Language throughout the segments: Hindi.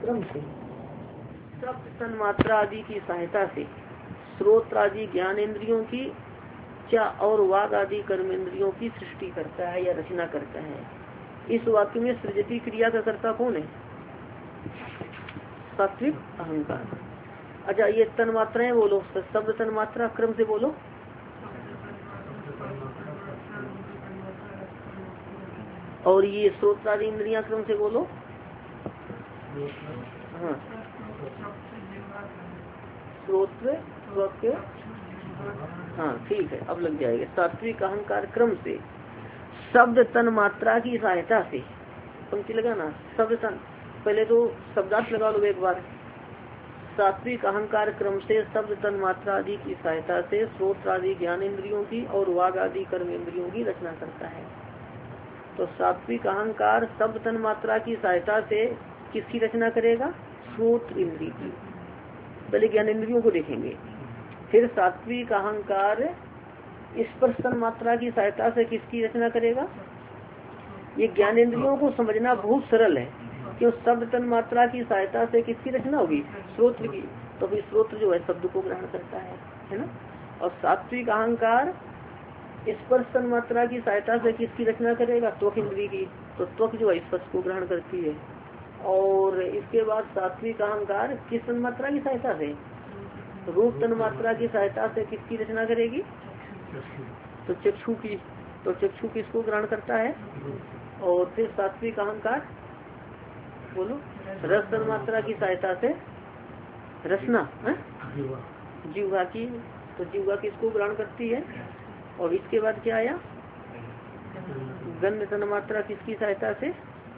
क्रम से शब्द तन्मात्रा आदि की सहायता से श्रोत्र आदि ज्ञानेंद्रियों की चा और वाग आदि कर्मेंद्रियों की सृष्टि करता है या रचना करता है। इस वाक्य में सृजती क्रिया का कर्ता कौन है? सात्विक अहंकार। अच्छा, ये तन्मात्राएं बोलो, शब्द तन्मात्रा क्रम से बोलो। और ये श्रोत्रादि इंद्रियां क्रम से बोलो। हाँ, श्रोत्र त्वक। हाँ ठीक है, अब लग जाएगा। सात्विक अहंकार क्रम से शब्द तन्मात्रा की सहायता से, पंक्ति लगाना, शब्द तन, पहले तो शब्दार्थ लगा लो एक बार। सात्विक अहंकार क्रम से शब्द तन्मात्रा आदि की सहायता से श्रोत्र आदि ज्ञान इंद्रियों की और वाग आदि कर्म इंद्रियों की रचना करता है। तो सात्विक अहंकार शब्द तन्मात्रा की सहायता से किसकी रचना करेगा? श्रोत्र इंद्रिय की। पहले ज्ञान इंद्रियों को देखेंगे, फिर सात्विक अहंकार स्पर्श तन्मात्रा की सहायता से किसकी रचना करेगा? ये ज्ञानेंद्रियों को समझना बहुत सरल है, क्यों शब्द तन्मात्रा की सहायता से किसकी रचना होगी? श्रोत्र की। तो फिर श्रोत्र जो है शब्द को ग्रहण करता है ना। और सात्विक अहंकार स्पर्श तन्मात्रा की सहायता से किसकी रचना करेगा? त्वक इंद्रिय की। तो त्वक जो है स्पर्श को ग्रहण करती है। और इसके बाद सात्विक अहंकार किस तन्मात्रा की सहायता से? रूप तन्मात्रा की सहायता से किसकी रचना करेगी? तो चक्षु की। तो चक्षु किसको ग्रहण करता है? और फिर सात्विक अहंकार बोलो रस तन्मात्रा की सहायता से रसना जीवा की। तो जीवा किसको ग्रहण करती है? और इसके बाद क्या आया? गंध तन्मात्रा किसकी सहायता से?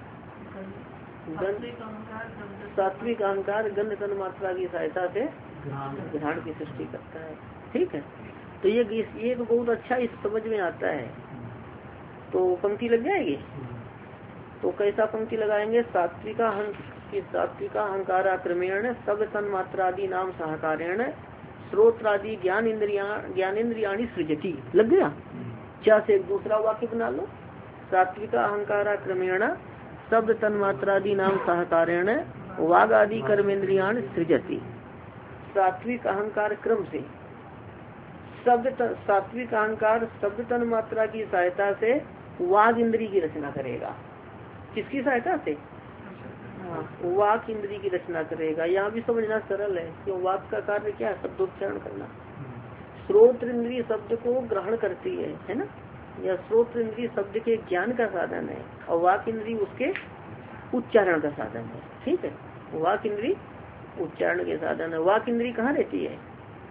सात्विक अहंकार गंध तन्मात्रा की सहायता से घ्राण की सृष्टि करता है। ठीक है, तो ये तो बहुत अच्छा इस समझ में आता है। तो पंक्ति लग जाएगी। तो कैसा पंक्ति लगाएंगे? सात्विका अहंकाराक्रमेण सब तन्मात्रादि नाम सहकारेण श्रोत्रादि ज्ञानेन्द्रियाणि सृजति। लग गया। क्या से एक दूसरा वाक्य बना लो। सात्विका अहंकाराक्रमेण शब्द तन्मात्रादि नाम सहकारेण वाग आदि कर्मेंद्रियाणि सृजति। सात्विक अहंकार क्रम से सात्विक अहंकार शब्द तन्मात्रा की सहायता से वाग इंद्रिय की रचना करेगा। किसकी सहायता से? हाँ, वाक इंद्रिय की रचना करेगा। यहाँ भी समझना सरल है, क्यों वाक का कार्य क्या है? शब्दोच्चारण करना। श्रोत्र इंद्रिय शब्द को ग्रहण करती है ना, या श्रोत्र इंद्रिय शब्द के ज्ञान का साधन है, और वाक इंद्रिय उसके उच्चारण का साधन है। ठीक है, वाक इंद्रिय उच्चारण के साधन है। वाक इंद्रिय कहाँ रहती है?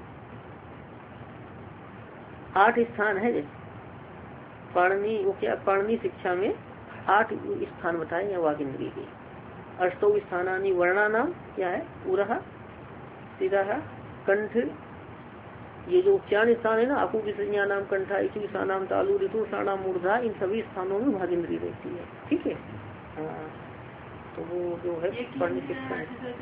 8 स्थान है। पाणिनि वो क्या, पाणिनि शिक्षा में 8 स्थान बताए हैं वाक इंद्रिय के। अष्टौ स्थानानि वर्णानाम क्या है? उरह, शिरः, कंठ। ये जो उच्चारण स्थान है ना, अकु विसंज्ञा नाम कंठा, इचु स्थानाम तालु, ऋतु स्थानाम मूर्धा, इन सभी स्थानों में भाग इंद्रिय रहती है। ठीक है। हाँ, तो वो जो है पाणिनि शिक्षा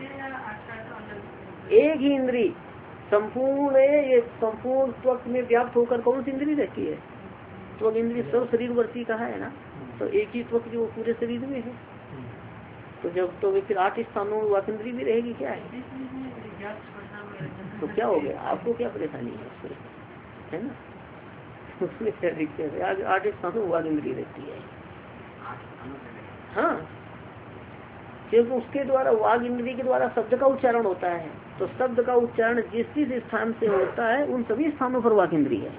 एक ही इंद्रिय संपूर्ण ये संपूर्ण त्वक में व्याप्त होकर कौन सी इंद्रिय रहती है? त्वक इंद्रिय सब शरीरवर्ती कहा है ना, तो एक ही त्वक जो पूरे शरीर में है। तो जब तो फिर 8 स्थानों में वाक इंद्रिय भी रहेगी। क्या है तो क्या हो गया? आपको क्या परेशानी है उसमें, है ना? उसमें क्या दिक्कत है? आगे 8 स्थानों में वाक इंद्रिय रहती है। हाँ, क्योंकि उसके द्वारा वाग इंद्रिय के द्वारा शब्द का उच्चारण होता है। तो शब्द का उच्चारण जिस जिस स्थान से होता है उन सभी स्थानों पर वाग इंद्रिय है।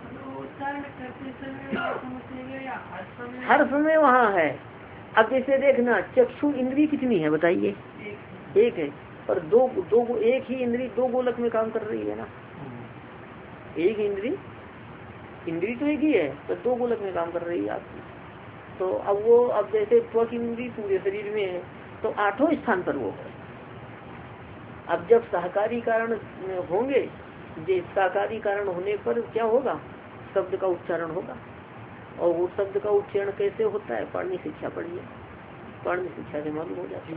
हर समय वहाँ है। अब जैसे देखना, चक्षु इंद्रिय कितनी है बताइए? एक है, पर दो एक ही इंद्रिय 2 गोलक में काम कर रही है ना। एक इंद्रिय तो एक ही है, पर 2 गोलक में काम कर रही है आपकी। तो अब जैसे त्वक इंद्रिय पूरे शरीर में है, तो 8 स्थान पर वो है। अब जब सहकारी कारण होंगे, सहकारी कारण होने पर क्या होगा? शब्द का उच्चारण होगा। और वो शब्द का उच्चारण कैसे होता है? पाणिनि शिक्षा पढ़िए, पाणिनि शिक्षा से मालूम हो जाता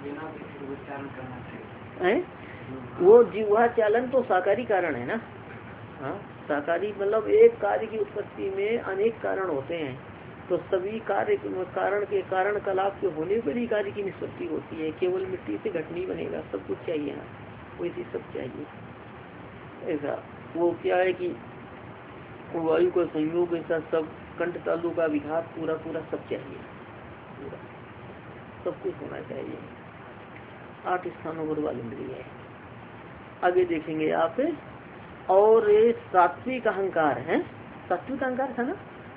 है। वो जिह्वा चालन तो सहकारी कारण है ना। हाँ, सहकारी मतलब एक कार्य की उत्पत्ति में अनेक कारण होते हैं। तो सभी कार्य कारण के कारण कलाप के होने पर ही कार्य की निष्पत्ति होती है। केवल मिट्टी से घट नहीं बनेगा, सब कुछ चाहिए ना, वैसी सब चाहिए। ऐसा वो क्या है कि वायु का संयोग, ऐसा सब कंठ तालु का विघात, पूरा पूरा सब चाहिए, पूरा सब कुछ होना चाहिए। 8 स्थानों पर वाली इंद्रिय है। आगे देखेंगे आप। और ये सात्विक अहंकार है, सात्विक अहंकार था ना,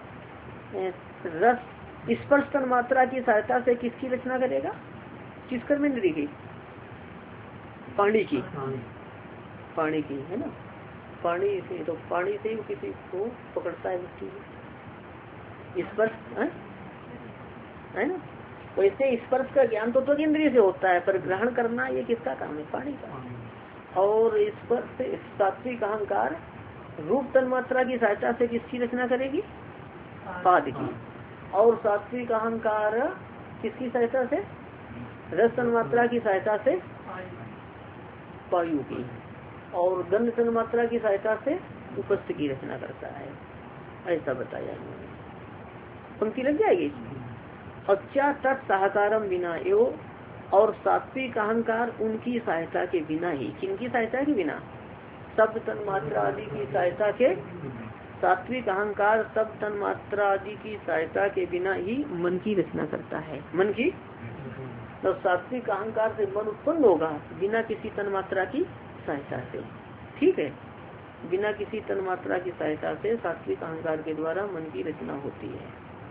रस स्पर्श तन मात्रा की सहायता से किसकी रचना करेगा, किस कर्म इंद्रिय की, पानी की, पानी की है ना, पानी से, तो पानी से वो किसी को पकड़ता है मिट्टी, स्पर्श है ना। वैसे स्पर्श का ज्ञान तो त्वक इंद्रिय से होता है, पर ग्रहण करना ये किसका काम है, पानी का। और स्पर्श सात्विक अहंकार रूप तन मात्रा की सहायता से किसकी रचना करेगी, पाद की। और सात्विक अहंकार किसकी सहायता से, रस तन मात्रा की सहायता से वायु की। और गंध तन मात्रा की सहायता से उपस्थ की रचना करता है, ऐसा बताया इन्होंने। पंक्ति लग जाएगी। अच्छा तत्सहकारम बिना एवं, और सात्विक अहंकार उनकी सहायता के बिना ही, किनकी सहायता के बिना, शब्द तन मात्रा आदि की सहायता के, सात्विक अहंकार शब्द तन मात्रा आदि की सहायता के बिना ही मन की रचना करता है, मन की। तो सात्विक अहंकार से मन उत्पन्न होगा बिना किसी तन मात्रा की सहायता से, ठीक है, बिना किसी तन मात्रा की सहायता से सात्विक अहंकार के द्वारा मन की रचना होती है।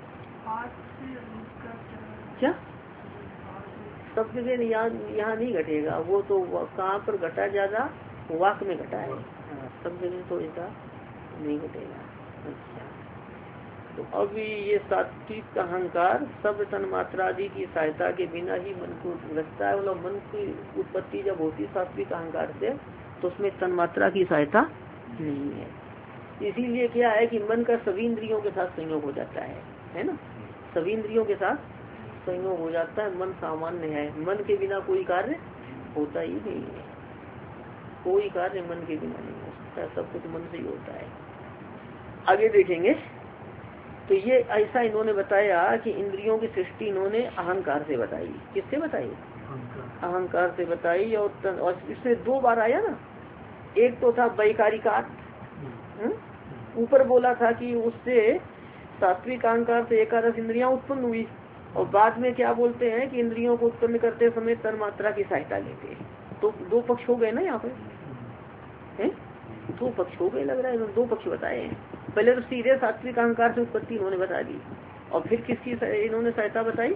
क्या सब जगह यहाँ नहीं घटेगा, वो तो कहाँ पर घटा, ज्यादा वाक में घटा है, सब जगह तो ऐसा नहीं घटेगा। अच्छा, तो अब ये सात्विक अहंकार सब तन मात्रा आदि की सहायता के बिना ही मन को रचता है। मतलब मन की उत्पत्ति जब होती सात्विक अहंकार से, तो उसमें तन मात्रा की सहायता नहीं है। इसीलिए क्या है कि मन का सभी इंद्रियों के साथ संयोग हो जाता है ना, सभी इंद्रियों के साथ संयोग हो जाता है। मन सामान्य है, मन के बिना कोई कार्य होता ही नहीं है, कोई कार्य मन के बिना नहीं हो सकता, सब कुछ मन से ही होता है। आगे देखेंगे। तो ये ऐसा इन्होंने बताया कि इंद्रियों की सृष्टि इन्होंने अहंकार से बताई। किससे बताई, अहंकार से बताई। और इसमें 2 बार आया ना, एक तो था वैकारिकार्थ, ऊपर बोला था कि उससे सात्विक अहंकार से एकादश इंद्रियां उत्पन्न हुई, और बाद में क्या बोलते हैं कि इंद्रियों को उत्पन्न करते समय तन मात्रा की सहायता लेते हैं। तो 2 पक्ष हो गए ना यहाँ पे, 2 पक्ष हो गए, लग रहा है 2 पक्ष बताए हैं। पहले तो सीधे सात्विक अहंकार से उत्पत्ति इन्होंने बता दी, और फिर किसकी इन्होंने सहायता बताई,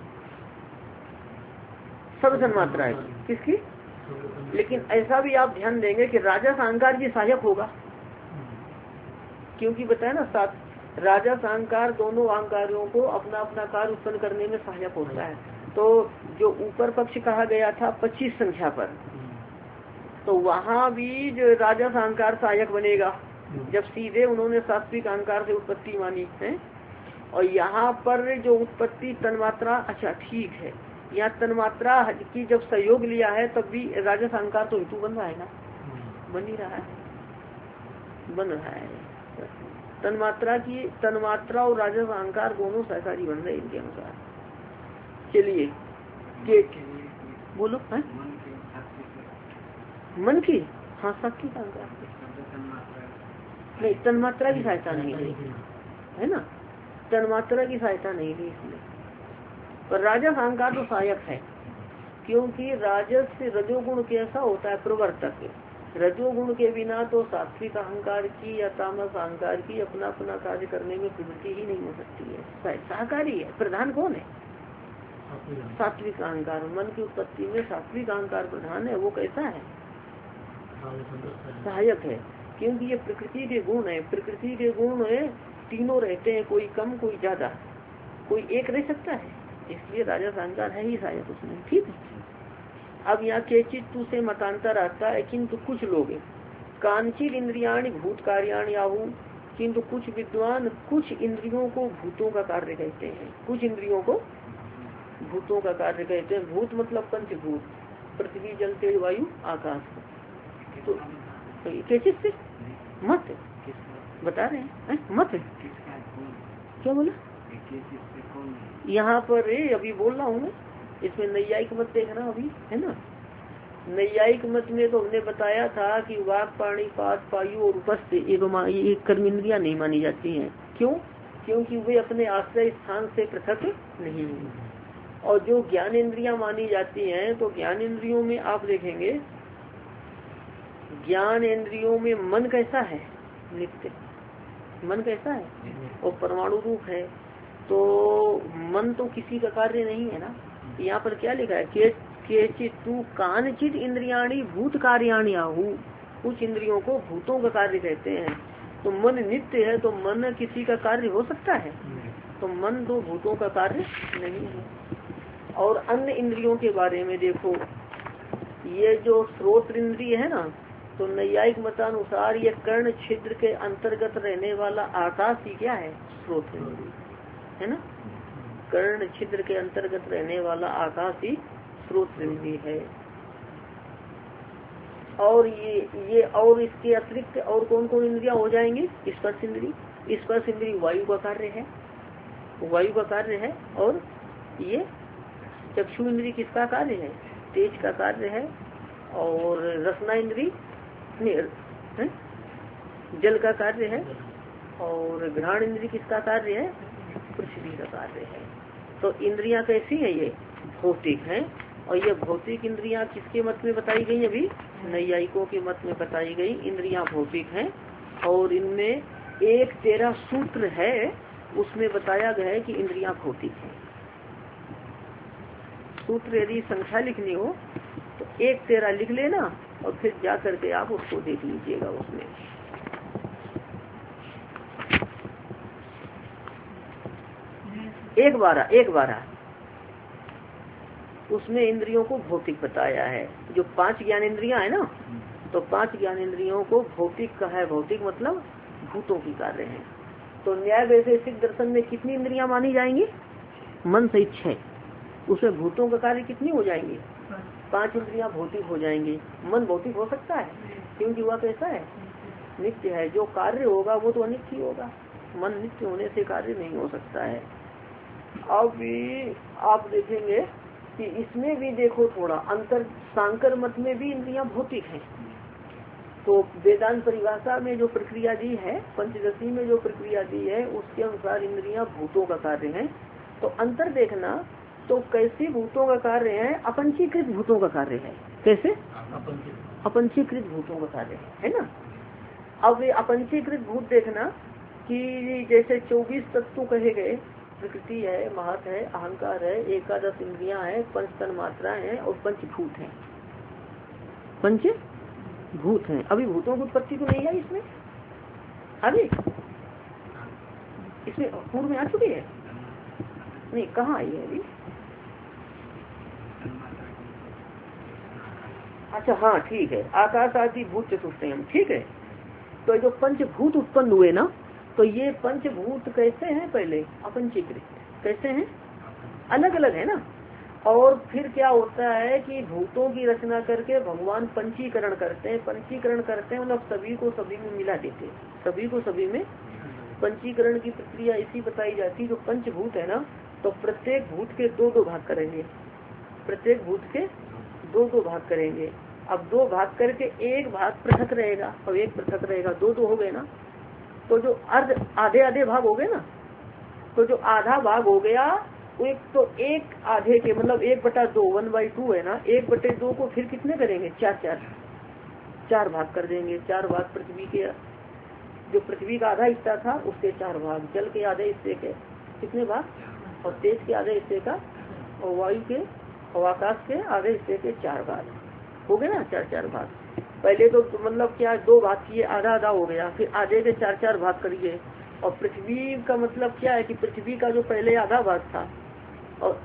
सब तन मात्रा की, किसकी। लेकिन ऐसा भी आप ध्यान देंगे कि राजस अहंकार भी सहायक होगा, क्योंकि बताया ना राजस अहंकार दोनों अहंकारों को अपना अपना कार्य उत्पन्न करने में सहायक होता है। तो जो ऊपर पक्ष कहा गया था 25 संख्या पर, तो वहाँ भी जो राजस अहंकार सहायक बनेगा, जब सीधे उन्होंने सात्विक अहंकार से उत्पत्ति मानी है। और यहाँ पर जो उत्पत्ति तन्मात्रा, अच्छा ठीक है, यहाँ तन्मात्रा की जब सहयोग लिया है तब भी राजस अहंकार तो हेतु बन रहा है ना, बन ही रहा है, बन रहा है। तन्मात्रा और राजस अहंकार दोनों सहकारी बन रहे इनके अनुसार। चलिए बोलो है मन की, हाँ सात्विक अहंकार नहीं, तन्मात्रा की सहायता नहीं ली है ना, तन्मात्रा की सहायता नहीं ली इसमें। पर राजस अहंकार तो सहायक है, क्योंकि राजस से रजोगुण कैसा होता है, प्रवर्तक। रजोगुण के बिना तो सात्विक अहंकार की या तामस अहंकार की अपना अपना कार्य करने में प्रवृत्ति ही नहीं हो सकती है। सहकारी है, प्रधान कौन है, सात्विक अहंकार। मन की उत्पत्ति में सात्विक अहंकार प्रधान है। वो कैसा है, सहायक है, क्योंकि ये प्रकृति के गुण है। प्रकृति के गुण तीनों रहते हैं, कोई कम कोई ज्यादा, कोई एक रह सकता है, इसलिए राजस अहंकार है ही सहायक उसमें, ठीक है। अब यहाँ केचित तू से मतांतर आता है, किंतु कुछ लोग कांचित इंद्रियाणि भूत कार्याणि आहु, किंतु कुछ विद्वान कुछ इंद्रियों को भूतों का कार्य कहते हैं, कुछ इंद्रियों को भूतों का कार्य कहते हैं। भूत मतलब पंचभूत, पृथ्वी जल तेज वायु आकाश। तो केचित से मत बता रहे हैं, मत क्या बोला, यहाँ पर अभी बोल रहा हूँ मैं, इसमें नैयायिक मत देखना अभी है ना। नैयायिक मत में तो हमने बताया था कि वाक, पाणी, पास, पायु और उपस्थ ये कर्मेंद्रियां नहीं मानी जाती हैं। क्यों? क्योंकि वे अपने आश्रय स्थान से पृथक नहीं है। और जो ज्ञान इंद्रियां मानी जाती हैं, तो ज्ञान इंद्रियों में आप देखेंगे, ज्ञान इंद्रियों में मन कैसा है? नित्य। मन कैसा है? और परमाणु रूप है। तो मन तो किसी का कार्य नहीं है ना। यहाँ पर क्या लिखा है? केचित तू कानचित इंद्रियाणी भूत कार्याणी आहु। कुछ इंद्रियों को भूतों का कार्य कहते हैं। तो मन नित्य है, तो मन किसी का कार्य हो सकता है? तो मन तो भूतों का कार्य नहीं है। और अन्य इंद्रियों के बारे में देखो, ये जो श्रोत इंद्रिय है ना, तो नैयायिक मतानुसार ये कर्ण छिद्र के अंतर्गत रहने वाला आकाश ही क्या है? श्रोत इंद्रिय है ना। कर्ण छिद्र के अंतर्गत रहने वाला आकाश ही श्रोत इंद्रिय है। और ये और इसके अतिरिक्त और कौन कौन इंद्रियां हो जाएंगी? स्पर्श इंद्रिय। स्पर्श इंद्रिय वायु का कार्य है, वायु का कार्य है। और ये चक्षु इंद्रिय किसका कार्य है? तेज का कार्य है। और रसना इंद्रिय जल का कार्य है। और घ्राण इंद्रिय किसका कार्य है? पृथ्वी का कार्य है। तो इंद्रियां कैसी है? ये भौतिक हैं। और ये भौतिक इंद्रियां किसके मत में बताई गई? अभी नैयायिकों के मत में बताई गई इंद्रियां भौतिक हैं। और इनमें 1-13 सूत्र है, उसमें बताया गया है कि इंद्रियां भौतिक हैं। सूत्र यदि संख्या लिखनी हो तो 1-13 लिख लेना, और फिर जा करके आप उसको देख लीजिएगा। उसमें 1-12 उसमें इंद्रियों को भौतिक बताया है। जो 5 ज्ञान इंद्रियां है ना, तो 5 ज्ञान इंद्रियों को भौतिक कहा है। भौतिक मतलब भूतों की कार्य है। तो न्याय वैशेषिक दर्शन में कितनी इंद्रियां मानी जाएंगी? मन सहित 6। उसमें भूतों का कार्य कितनी हो जाएंगी? 5 इंद्रियां भौतिक हो जाएंगी। मन भौतिक हो सकता है क्योंकि वह कैसा है? नित्य है। जो कार्य होगा वो तो अनित्य ही होगा। मन नित्य होने से कार्य नहीं हो सकता है। अब आप देखेंगे कि इसमें भी देखो थोड़ा अंतर। सांकर मत में भी इंद्रियां भौतिक हैं। तो वेदांत परिभाषा में जो प्रक्रिया दी है, पंचदशी में जो प्रक्रिया दी है, उसके अनुसार इंद्रियां भूतों का कार्य है। तो अंतर देखना, तो कैसी भूतों का कार्य है? अपंचीकृत भूतों का कार्य है। कैसे? अपंचीकृत भूतों का कार्य है ना। अब ये अपंचीकृत भूत देखना कि जैसे 24 तत्व कहे गए, प्रकृति है, महत है, अहंकार है, 11 इंद्रियां है, 5 तन मात्राएं हैं और पंचभूत हैं। पंचभूत हैं। अभी भूतों की उत्पत्ति तो नहीं है इसमें। अभी इसमें पूर्व में आ चुकी है? नहीं, कहाँ आई है अभी? अच्छा हाँ ठीक है, आकाश आदि भूत चतुष्टयम। ठीक है। तो जो पंचभूत उत्पन्न हुए ना, तो ये पंचभूत कैसे हैं? पहले अपंचीकृत। कैसे हैं? अलग अलग है ना। और फिर क्या होता है कि भूतों की रचना करके भगवान पंचीकरण करते हैं। पंचीकरण करते हैं मतलब सभी को सभी में मिला देते हैं। सभी को सभी में पंचीकरण की प्रक्रिया इसी बताई जाती है। जो पंचभूत है ना, तो प्रत्येक भूत के 2-2 भाग करेंगे। प्रत्येक भूत के 2-2 भाग करेंगे। अब 2 भाग करके एक भाग पृथक रहेगा और एक पृथक रहेगा। 2-2 हो गए ना। तो जो आधे भाग हो गए ना, तो जो आधा भाग हो गया वो एक, तो एक आधे के मतलब 1/2 1/2 है ना। 1/2 को फिर कितने करेंगे? 4 भाग कर देंगे। 4 भाग पृथ्वी के, जो पृथ्वी का आधा हिस्सा था उसके 4 भाग, जल के आधे हिस्से के कितने भाग, और तेज के आधे हिस्से का, और वायु के और आकाश के आधे हिस्से के 4 भाग हो गए ना। 4 भाग। पहले तो मतलब क्या 2 भाग किए, आधा हो गया, फिर आधे के 4 भाग करिए। और पृथ्वी का मतलब क्या है कि पृथ्वी का जो पहले आधा भाग था, और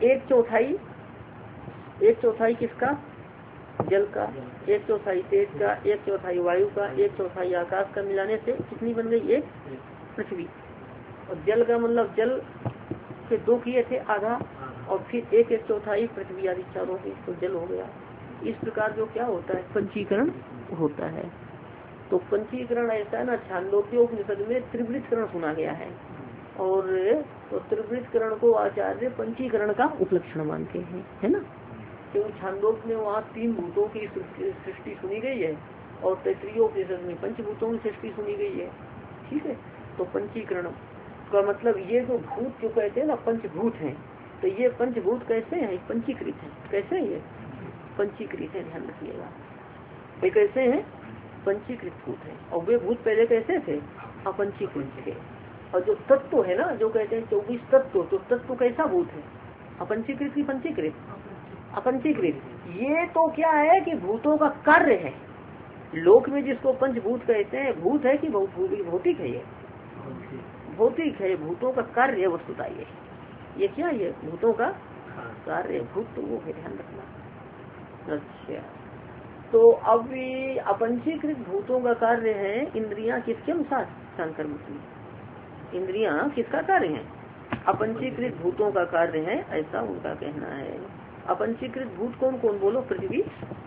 1/4 किसका? जल का, 1/4 तेज का, 1/4 वायु का, 1/4 आकाश का, मिलाने से कितनी बन गई? 1 पृथ्वी। और जल का मतलब जल के 2 किए थे आधा, और फिर 1/4 पृथ्वी आदि चारों की, तो जल हो गया। इस प्रकार जो क्या होता है? पंचीकरण होता है। तो पंचीकरण ऐसा है ना, छांदोग्य उपनिषद में त्रिवृतकरण सुना गया है। और तो त्रिवृतकरण को आचार्य पंचीकरण का उपलक्षण मानते हैं, है ना। क्योंकि छांदोग्य में वहाँ 3 भूतों की सृष्टि सुनी गई है और तैत्तिरीयोपनिषद में पंचभूतों की सृष्टि सुनी गई है। ठीक है, तो पंचीकरण का मतलब ये जो भूत जो कहते हैं ना पंचभूत हैं, तो ये पंचभूत कैसे हैं? पंचीकृत है। कैसे है? ये पंचीकृत है, ध्यान रखिएगा। ये कैसे हैं? पंचीकृत भूत है। और वे भूत पहले कैसे थे? अपंचीकृत थे। और जो तत्व है ना, जो कहते हैं 24 तत्व, तो तत्व कैसा भूत है? अपंचीकृत की पंचीकृत? अपंचीकृत। ये तो क्या है कि भूतों का कार्य है। लोक में जिसको पंचभूत कहते हैं, भूत है कि भौतिक है? ये भौतिक है। भूतों का कार्य है वस्तुता। ये क्या है? भूतों का कार्य। भूत तो वो है, ध्यान रखना। अच्छा, तो अब अपंचीकृत भूतों का कार्य है इंद्रियां किसके अनुसार? शंकर मत में इंद्रियां किसका कार्य है? अपंचीकृत भूतों का कार्य है, ऐसा उनका कहना है। अपंचीकृत भूत कौन कौन? बोलो। पृथ्वी,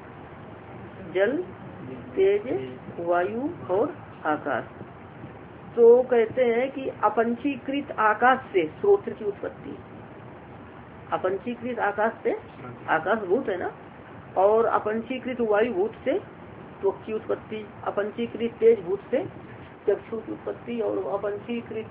जल, तेज, वायु और आकाश। तो कहते हैं कि अपंचीकृत आकाश से श्रोत्र की उत्पत्ति। अपंचीकृत आकाश से आकाश भूत है ना, और अपंचीकृत वायु भूत से त्वक की उत्पत्ति, अपंचीकृत तेज भूत से चक्षु की उत्पत्ति, और अपंचीकृत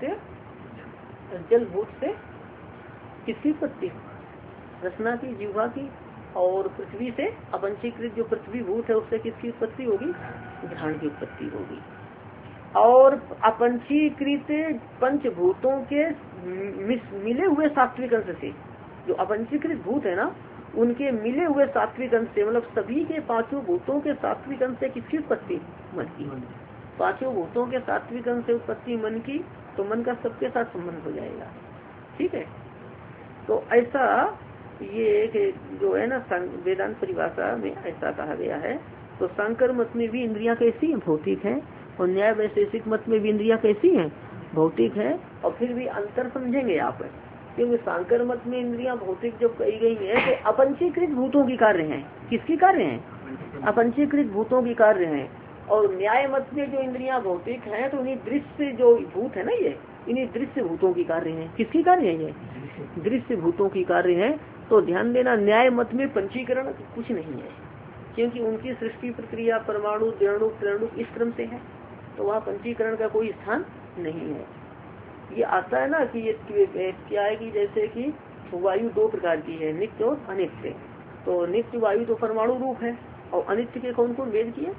जल भूत से किसकी उत्पत्ति? रसना की, जीवा की। और पृथ्वी से अपंचीकृत जो पृथ्वी भूत है उससे किसकी उत्पत्ति होगी? घ्राण की उत्पत्ति होगी। और अपंचीकृत पंचभूतों के मिले हुए सात्विक अंश से, जो अपंचीकृत भूत है ना, उनके मिले हुए सात्विक अंश से, मतलब सभी के 5 भूतों के सात्विक अंश से किसकी उत्पत्ति? मन की। 5 भूतों के सात्विक अंश से उत्पत्ति मन की, तो मन का सबके साथ संबंध हो जाएगा। ठीक है, तो ऐसा ये जो है ना वेदांत परिभाषा में ऐसा कहा गया है। तो शंकर मत में भी इंद्रियां कैसी हैं? भौतिक है। और न्याय वैशेषिक मत में भी इंद्रियां कैसी हैं? भौतिक है। और फिर भी अंतर समझेंगे आप, क्योंकि शंकर मत में इंद्रियां भौतिक जब कही गई है तो अपंचीकृत भूतों की कार्य हैं। किसकी कार्य हैं? अपंचीकृत भूतों की कार्य हैं। और न्याय मत में जो इंद्रियां भौतिक हैं तो इन्हीं दृश्य जो भूत है ना, ये इन्हीं दृश्य भूतों की कार्य हैं। किसकी कार्य है? ये दृश्य भूतों की कार्य है। तो ध्यान देना, न्याय मत में पंचीकरण कुछ नहीं है, क्योंकि उनकी सृष्टि प्रक्रिया परमाणु, द्रणु, त्रणु इस क्रम से है, तो वहाँ पंचीकरण का कोई स्थान नहीं है। ये आता है ना कि ये क्या है कि जैसे कि वायु 2 प्रकार की है, नित्य और अनित्य। तो नित्य वायु तो परमाणु रूप है, और अनित्य के कौन कौन भेद किए?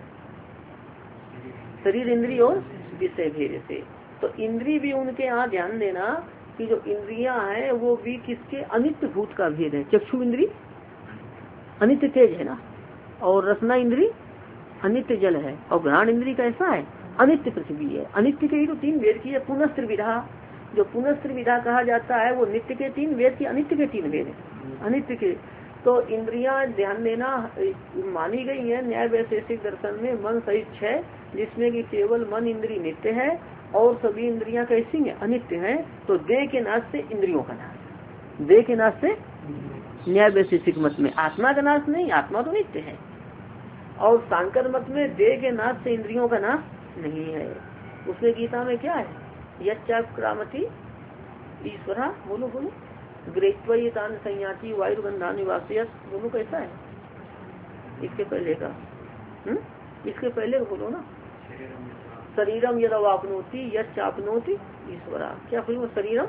शरीर, इंद्रिय और विषय भेद से। तो इंद्रिय भी उनके यहाँ ध्यान देना कि जो इंद्रियां हैं वो भी किसके? अनित्य भूत का भेद है। चक्षु इंद्रिय अनित्य तेज है ना, और रसना इंद्रिय अनित्य जल है, और घ्राण इंद्रिय कैसा है? अनित्य पृथ्वी है। अनित्य के ही तो 3 वेद की है। पुनस्त्र विधा, जो पुनस्त्र विधा कहा जाता है वो नित्य के 3 वेद की, अनित्य के 3 वेद है। अनित्य के तो इंद्रियां ध्यान देना मानी गई है न्याय वैशेषिक दर्शन में मन सहित 6, जिसमें कि केवल मन इंद्रिय नित्य है और सभी इंद्रियां कैसी हैं? अनित्य हैं। तो देह के नाश से इंद्रियों का नाश, देह के नाश से न्याय वैशेषिक मत में आत्मा का नाश नहीं, आत्मा तो नित्य है। और शंकर मत में देह के नाश से इंद्रियों का नाश नहीं है। उसमें गीता में क्या है? यच्चाक्रामति ईश्वरा, बोलो बोलो, गृहीत्वैतान संयाति वायुर्गंधा निवासियत, बोलो कैसा है? इसके पहले का इसके पहले बोलो ना, शरीरम यद वापनोति यच्चापनोति ईश्वरा। क्या बोलो? शरीरम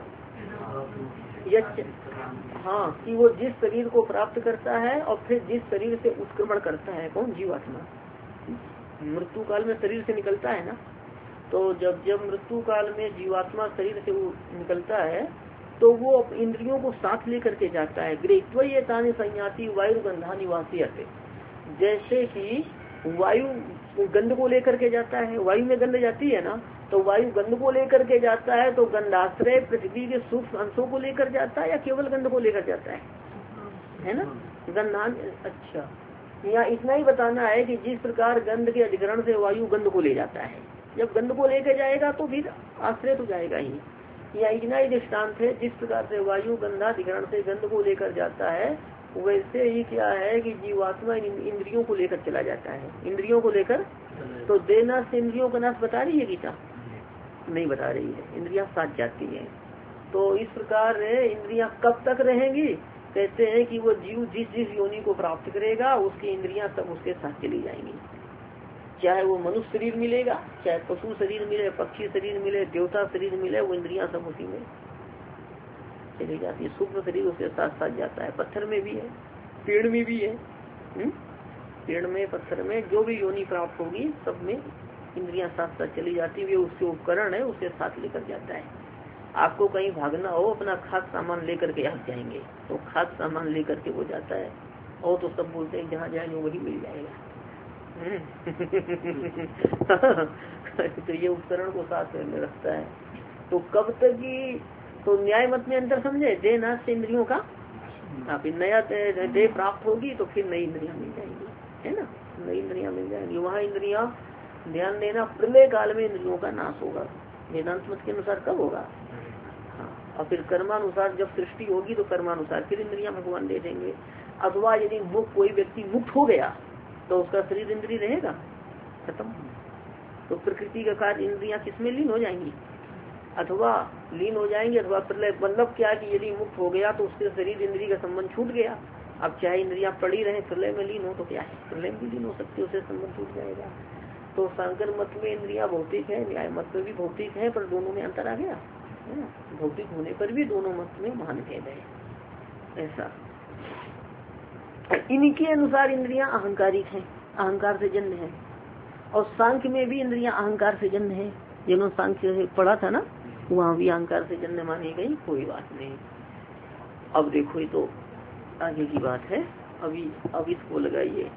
यच्च, हाँ, कि वो जिस शरीर को प्राप्त करता है और फिर जिस शरीर से उत्क्रमण करता है, कौन? जीवात्मा। मृत्यु काल में शरीर से निकलता है ना, तो जब मृत्यु काल में जीवात्मा शरीर से निकलता है तो वो इंद्रियों को साथ लेकर के जाता है। गृहीत्वैतानि संयाति वायुर्गंधा निवासियते, जैसे कि वायु गंध को लेकर के जाता है, वायु में गंध जाती है ना, तो वायु गंध को लेकर के जाता है, तो गंधाश्रय पृथ्वी के सूक्ष्म अंशों को लेकर जाता है या केवल गंध को लेकर जाता है ना? गंधान। अच्छा, यहाँ इतना ही बताना है कि जिस प्रकार गंध के अधिकरण से वायु गंध को ले जाता है, जब गंध को लेकर जाएगा तो फिर आश्रय तो जाएगा ही। या इतना ही दृष्टांत है, जिस प्रकार से वायु गंधाधिकरण से गंध को लेकर जाता है, वैसे ही क्या है कि जीवात्मा इंद्रियों को लेकर चला जाता है, इंद्रियों को लेकर। तो देना से इंद्रियों का नाश बता रही है गीता? नहीं बता रही है, इंद्रियां साथ जाती है। तो इस प्रकार इंद्रियां कब तक रहेंगी? कहते हैं कि वो जीव जिस जिस योनि को प्राप्त करेगा उसकी इंद्रियां सब उसके साथ चली जाएंगी। चाहे वो मनुष्य शरीर मिलेगा, चाहे पशु शरीर मिले, पक्षी शरीर मिले, देवता शरीर मिले, वो इंद्रियां सब उसी में चली जाती है। सूक्ष्म शरीर उसके साथ साथ जाता है। पत्थर में भी है, पेड़ में भी है। पेड़ में, पत्थर में जो भी योनि प्राप्त होगी सब में इंद्रियां साथ साथ चली जाती है। उसके उपकरण है, उसके साथ लेकर जाता है। आपको कहीं भागना हो, अपना खास सामान लेकर के आप जाएंगे, तो खास सामान लेकर के वो जाता है। और तो सब बोलते हैं जहाँ जाएंगे वही मिल जाएगा। तो ये उपकरण को साथ में रखता है। तो कब तक की, तो न्याय मत में अंतर समझे, देह नाश से इंद्रियों का, आप नया देह प्राप्त होगी तो फिर नई इंद्रियां मिल जाएंगी, है ना, नई इंद्रियां मिल जाएंगी। वहाँ इंद्रियां, ध्यान देना, प्रलय काल में इंद्रियों का नाश होगा। वेदांत मत के अनुसार कब होगा? हाँ, और फिर कर्मानुसार जब सृष्टि होगी तो कर्मानुसार फिर इंद्रियां भगवान दे देंगे। अथवा यदि कोई व्यक्ति मुक्त हो गया तो उसका शरीर इंद्रिय रहेगा, खत्म। तो प्रकृति का कार्य इंद्रियां किसमें लीन हो जाएंगी? अथवा लीन हो जाएंगे, अथवा प्रलय। मतलब क्या कि यदि मुक्त हो गया तो उसके शरीर इंद्रिय का संबंध छूट गया। अब चाहे इंद्रियां पड़ी रहे, प्रलय में लीन हो तो क्या है, प्रलय में लीन हो सकती है, उससे संबंध छूट जाएगा। तो सांकर मत में इंद्रियां भौतिक है, न्याय मत में भी भौतिक है, पर दोनों में अंतर आ गया है ना। भौतिक होने पर भी दोनों मत में महान भेद है। ऐसा इनके अनुसार इंद्रियां अहंकारिक हैं, अहंकार से जन्म है। और सांख्य में भी इंद्रियां अहंकार से जन्म है। जिन्होंने सांख्य पढ़ा था ना, वहाँ भी अहंकार से जन्म मानी गई। कोई बात नहीं। अब देखो, ये तो आगे की बात है। अब इसको लगाइए।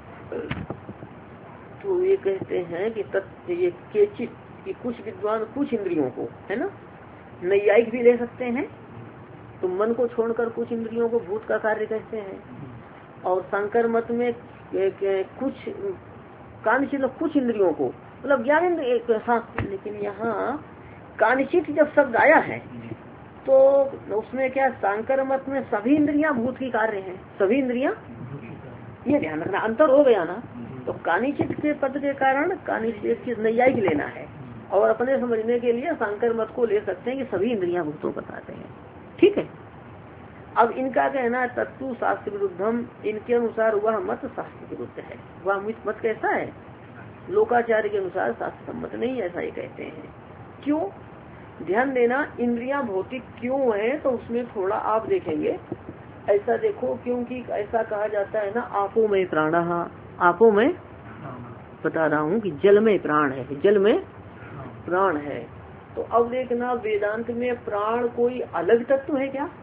तो ये कहते हैं कि तत्व ये केचित कि कुछ विद्वान कुछ इंद्रियों को, है ना, नैयायिक भी ले सकते हैं। तो मन को छोड़कर कुछ इंद्रियों को भूत का कार्य कहते हैं। और शंकर मत में कुछ कानिचित कुछ इंद्रियों को, मतलब ज्ञान इंद्रिय। हाँ, लेकिन यहाँ कानिचित जब शब्द आया है तो उसमें क्या, शंकर मत में सभी इंद्रियां भूत की कार्य हैं, सभी इंद्रियां, ये ध्यान रखना, अंतर हो गया ना। तो कानिचित के पद के कारण कानिचित की नैयायिक लेना है, और अपने समझने के लिए शंकर मत को ले सकते हैं कि सभी इंद्रियां भूतों बताते हैं। ठीक है। अब इनका कहना है तत्व शास्त्र विरुद्धम, इनके अनुसार वह मत शास्त्र विरुद्ध है। वह मत कैसा है? लोकाचार्य के अनुसार शास्त्र सम्मत नहीं, ऐसा ही कहते हैं। क्यों? ध्यान देना, इंद्रियां भौतिक क्यों है तो उसमें थोड़ा आप देखेंगे। ऐसा देखो, क्योंकि ऐसा कहा जाता है ना, आपो में प्राण, आपो में बता रहा हूँ कि जल में प्राण है, जल में प्राण है। तो अब देखना, वेदांत में प्राण कोई अलग तत्व है क्या?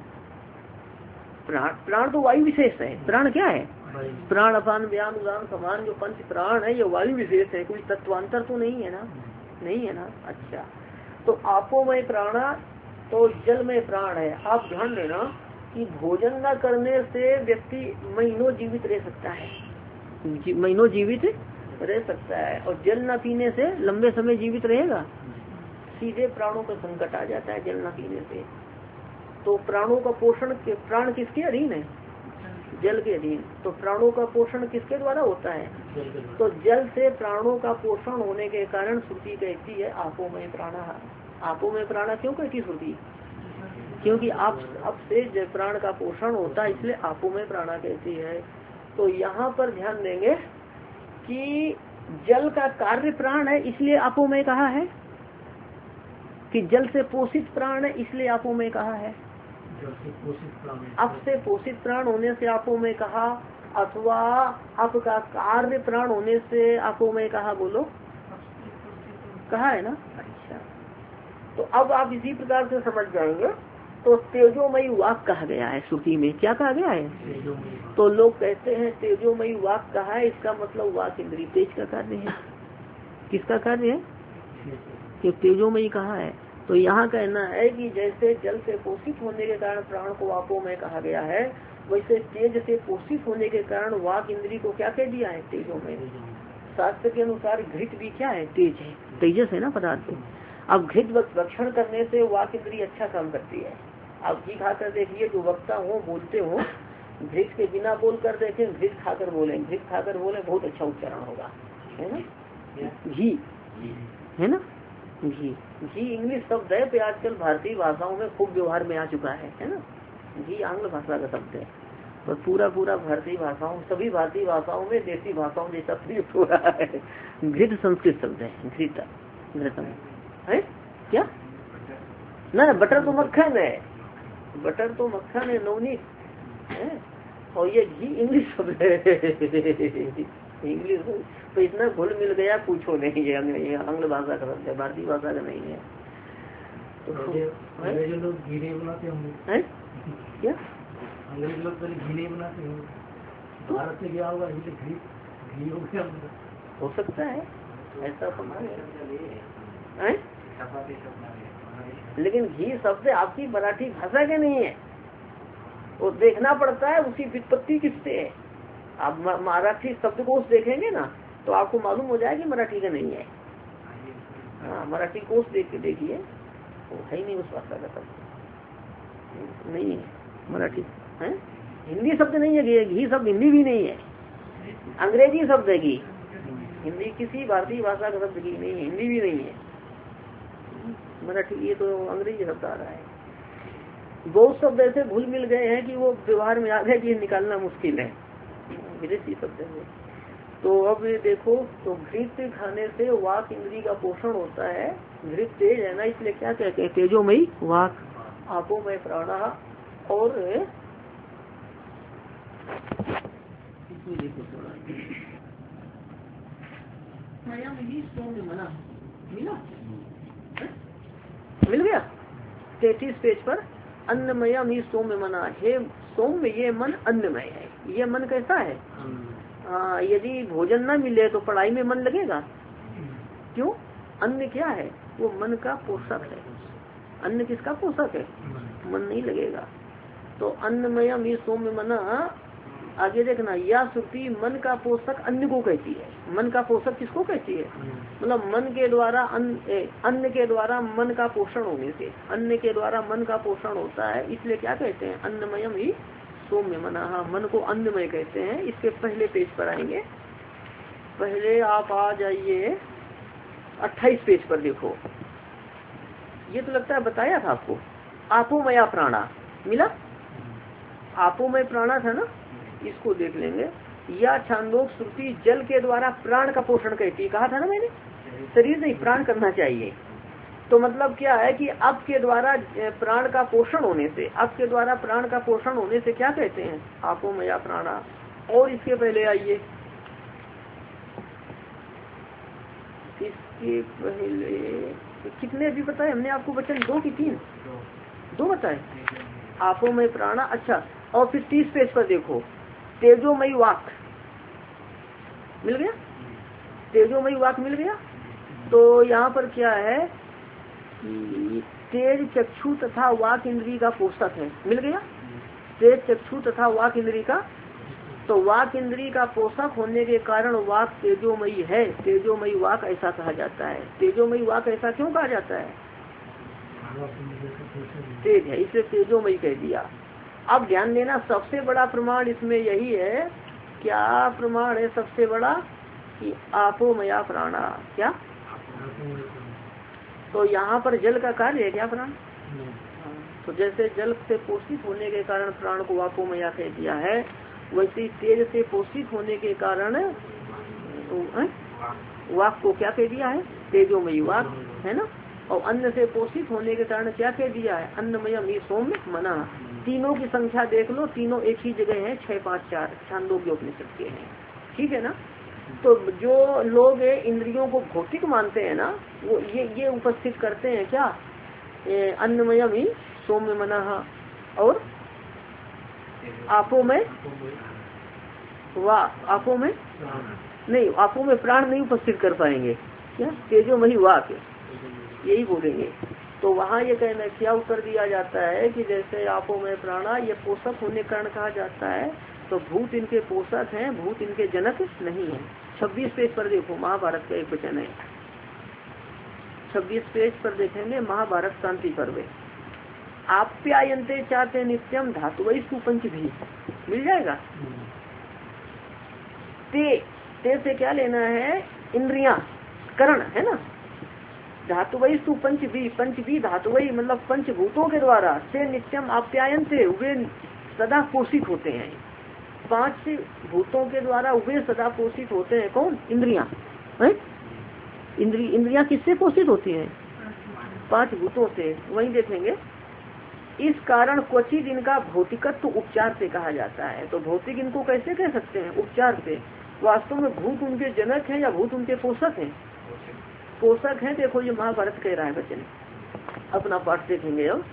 प्राण तो वायु विशेष है। प्राण क्या है? प्राण, अपान, व्यान, उदान, समान जो पंच प्राण है ये वायु विशेष है, कोई तत्वांतर तो नहीं है ना, नहीं है ना। अच्छा, तो आपो में प्राणा, तो जल में प्राण है। आप ध्यान देना कि भोजन न करने से व्यक्ति महीनों जीवित रह सकता है, महीनों जीवित रह सकता है, और जल न पीने से लंबे समय जीवित रहेगा। सीधे प्राणों का संकट आ जाता है जल न पीने से। तो प्राणों का पोषण, प्राण किसके अधीन है? जल के अधीन। तो प्राणों का पोषण किसके द्वारा होता है? तो जल से प्राणों का पोषण होने के कारण श्रुति कहती है आपो में प्राणा। आपो में प्राणा क्यों कहती श्रुति? क्योंकि आप से प्राण का पोषण होता है, इसलिए आपो में प्राणा कहती है। तो यहाँ पर ध्यान देंगे कि जल का कार्य प्राण है, इसलिए आपो में कहा है कि जल से पोषित प्राण है, इसलिए आपो में कहा है। अप से पोषित प्राण होने से आपो में कहा, अथवा अप का कार्य प्राण होने से आपो में कहा। बोलो, कहा है ना। अच्छा, तो अब आप इसी प्रकार से समझ जाएंगे। तो तेजोमयी वाक कहा गया है श्रुति में। क्या कहा गया है? तो लोग कहते हैं तेजोमयी वाक कहा है, इसका मतलब वाक इंद्रिय तेज का कार्य है। किसका कार्य है? कि तेजोमयी कहा है। तो यहाँ कहना है कि जैसे जल से पोषित होने के कारण प्राण को आपो में कहा गया है, वैसे तेज से पोषित होने के कारण वाक इंद्रिय को क्या कह दिया है? तेजोमय। शास्त्र के अनुसार घृत भी क्या है? तेज है, तेजस है ना पदार्थ। अब घृत भक्षण करने से वाक इंद्रिय अच्छा काम करती है। आप घी खाकर देखिए, जो वक्ता हो बोलते हो, घृत के बिना बोल कर देखें, घृत खाकर बोले, घृत खाकर बोले, बहुत अच्छा उच्चारण होगा, है ना। घी है ना, घी घी इंग्लिश शब्द है पे आजकल भारतीय भाषाओं में खूब व्यवहार में आ चुका है ना। घी आंग्ल भाषा का शब्द है और पूरा भारतीय भाषाओं सभी भारतीय भाषाओं में देसी भाषाओं जैसा प्रयुक्त हो रहा है। घृत संस्कृत शब्द है, घृता घृतम है क्या ना। बटर तो मक्खन है, बटर तो मक्खन है, नवनीत है, और ये घी इंग्लिश शब्द है इंग्लिश। तो इतना घुल मिल गया पूछो नहीं, ये आंग्ल भाषा का शब्द है, भारतीय भाषा का नहीं है। तो अंग्रेज लोग घी नहीं बनाते होंगे क्या? अंग्रेज लोग पहले घी नहीं बनाते होंगे, तो भारत से गया होगा घी हो गया, हो सकता है ऐसा समान है। लेकिन घी शब्द आपकी मराठी भाषा के नहीं है, वो देखना पड़ता है उसकी व्युत्पत्ति किससे है। आप मराठी शब्दकोश देखेंगे ना तो आपको मालूम हो जाएगा मराठी का नहीं है। हाँ, मराठी कोश देख के देखिए, वो है ही नहीं उस भाषा का शब्द नहीं है मराठी है। हिंदी शब्द नहीं है घी शब्द, हिंदी भी नहीं है, अंग्रेजी शब्द है घी। हिंदी किसी भारतीय भाषा का शब्द घी नहीं है, हिंदी भी नहीं है, मराठी ये तो अंग्रेजी शब्द आ रहा है। बहुत शब्द ऐसे घुल मिल गए हैं कि वो व्यवहार में आ गए कि निकालना मुश्किल है, विदेशी शब्द है। तो अब ये देखो, तो घृत खाने से वाक इंद्री का पोषण होता है। घृत तेज है ना, इसलिए क्या कहते हैं तेजोमयी वाक, आपोमय प्राणा। और इसमें देखो थोड़ा मना मिल गया 33 पेज पर। अन्नमया मी सोम्य मना, हे सोम्य ये मन अन्नमय है। ये मन कैसा है? यदि भोजन न मिले तो पढ़ाई में मन लगेगा? क्यों? अन्न क्या है? वो मन का पोषक है। अन्न किसका पोषक है? मन नहीं लगेगा। तो अन्नमयम ये सौम्य मना, आगे देखना, या श्रुति मन का पोषक अन्न को कहती है। मन का पोषक किसको कहती है? मतलब मन के द्वारा अन्न के द्वारा मन का पोषण होने से, अन्न के द्वारा मन का पोषण होता है, इसलिए क्या कहते हैं? अन्नमयम ही सौम्य मना। मन को अन्नमय कहते हैं। इसके पहले पेज पर आएंगे, पहले आप आ जाइए 28 पेज पर। देखो ये तो लगता है बताया था आपको, आपोमया प्राणा मिला, आपोमय प्राणा था ना, इसको देख लेंगे। या छांदोग श्रुति जल के द्वारा प्राण का पोषण कहती है, कहा था ना मैंने, शरीर नहीं प्राण करना चाहिए। तो मतलब क्या है कि अब के द्वारा प्राण का पोषण होने से, अब के द्वारा प्राण का पोषण होने से क्या कहते हैं? आपोमया प्राणा। और इसके पहले आइए, इसके पहले कितने भी बताए हमने आपको वचन? 2 कि 3? 2 बताए। आपोमय प्राणा। अच्छा, और फिर 30 पेज पर देखो, तेजोमयी वाक मिल गया, तेजोमयी वाक मिल गया। तो यहाँ पर क्या है कि तेज चक्षु तथा वाक इंद्री का पोषक है, मिल गया। तेज चक्षु तथा वाक इंद्री का, तो वाक इंद्री का पोषक होने के कारण वाक तेजोमयी है, तेजोमयी वाक ऐसा कहा जाता है। तेजोमयी वाक ऐसा क्यों कहा जाता है? तेज है इसलिए तेजोमयी कह दिया। अब ध्यान देना, सबसे बड़ा प्रमाण इसमें यही है। क्या प्रमाण है सबसे बड़ा? कि आपोमया प्राणा। क्या? तो यहाँ पर जल का कार्य है क्या प्राण? तो जैसे जल से पोषित होने के कारण प्राण को आपोमया कह दिया है, वैसे तेज से पोषित होने के कारण वाक को क्या कह दिया है? तेजोमयी वाक, है ना। और अन्न से पोषित होने के कारण क्या कह दिया है? अन्नमयम ही सौम्य मना। तीनों की संख्या देख लो, तीनों एक ही जगह है, 6, 5, 4 छांदोग्य उपनिषद के हैं, ठीक है ना। तो जो लोग इंद्रियों को भौतिक मानते हैं ना, वो ये उपस्थित करते हैं क्या? अन्नमयम ही सौम्य मना और आपो में आपो में नहीं, आपो में प्राण नहीं उपस्थित कर पाएंगे क्या? तेजोमयी वाक यही बोलेंगे। तो वहाँ ये कहना क्या उत्तर दिया जाता है कि जैसे आपो में प्राणा ये पोषक होने कारण कहा जाता है, तो भूत इनके पोषक हैं, भूत इनके जनक नहीं है। 26 पेज पर देखो, महाभारत का एक वचन है, 26 पेज पर देखेंगे, महाभारत शांति पर्व। आप्यायन्ते चाहते नित्यम धातुवैस्तु पंच भी मिल जाएगा। ते से क्या लेना है? इंद्रियां, करण है ना। धातुवई सु पंचवी धातुवई मतलब पंचभूतों के द्वारा से नित्यम आप्यायन से वे सदा पोषित होते हैं। 5 भूतों के द्वारा वे सदा पोषित होते हैं। कौन? इंद्रियां। इंद्रियां किससे पोषित होती हैं? 5 भूतों से। वही देखेंगे। इस कारण क्वचित इनका भौतिकत्व उपचार से कहा जाता है। तो भौतिक इनको कैसे कह सकते हैं? उपचार से। वास्तव में भूत उनके जनक हैं या भूत उनके पोषक हैं? पोषक हैं। देखो ये महाभारत कह रहा है वचन। अपना पाठ देखेंगे अब।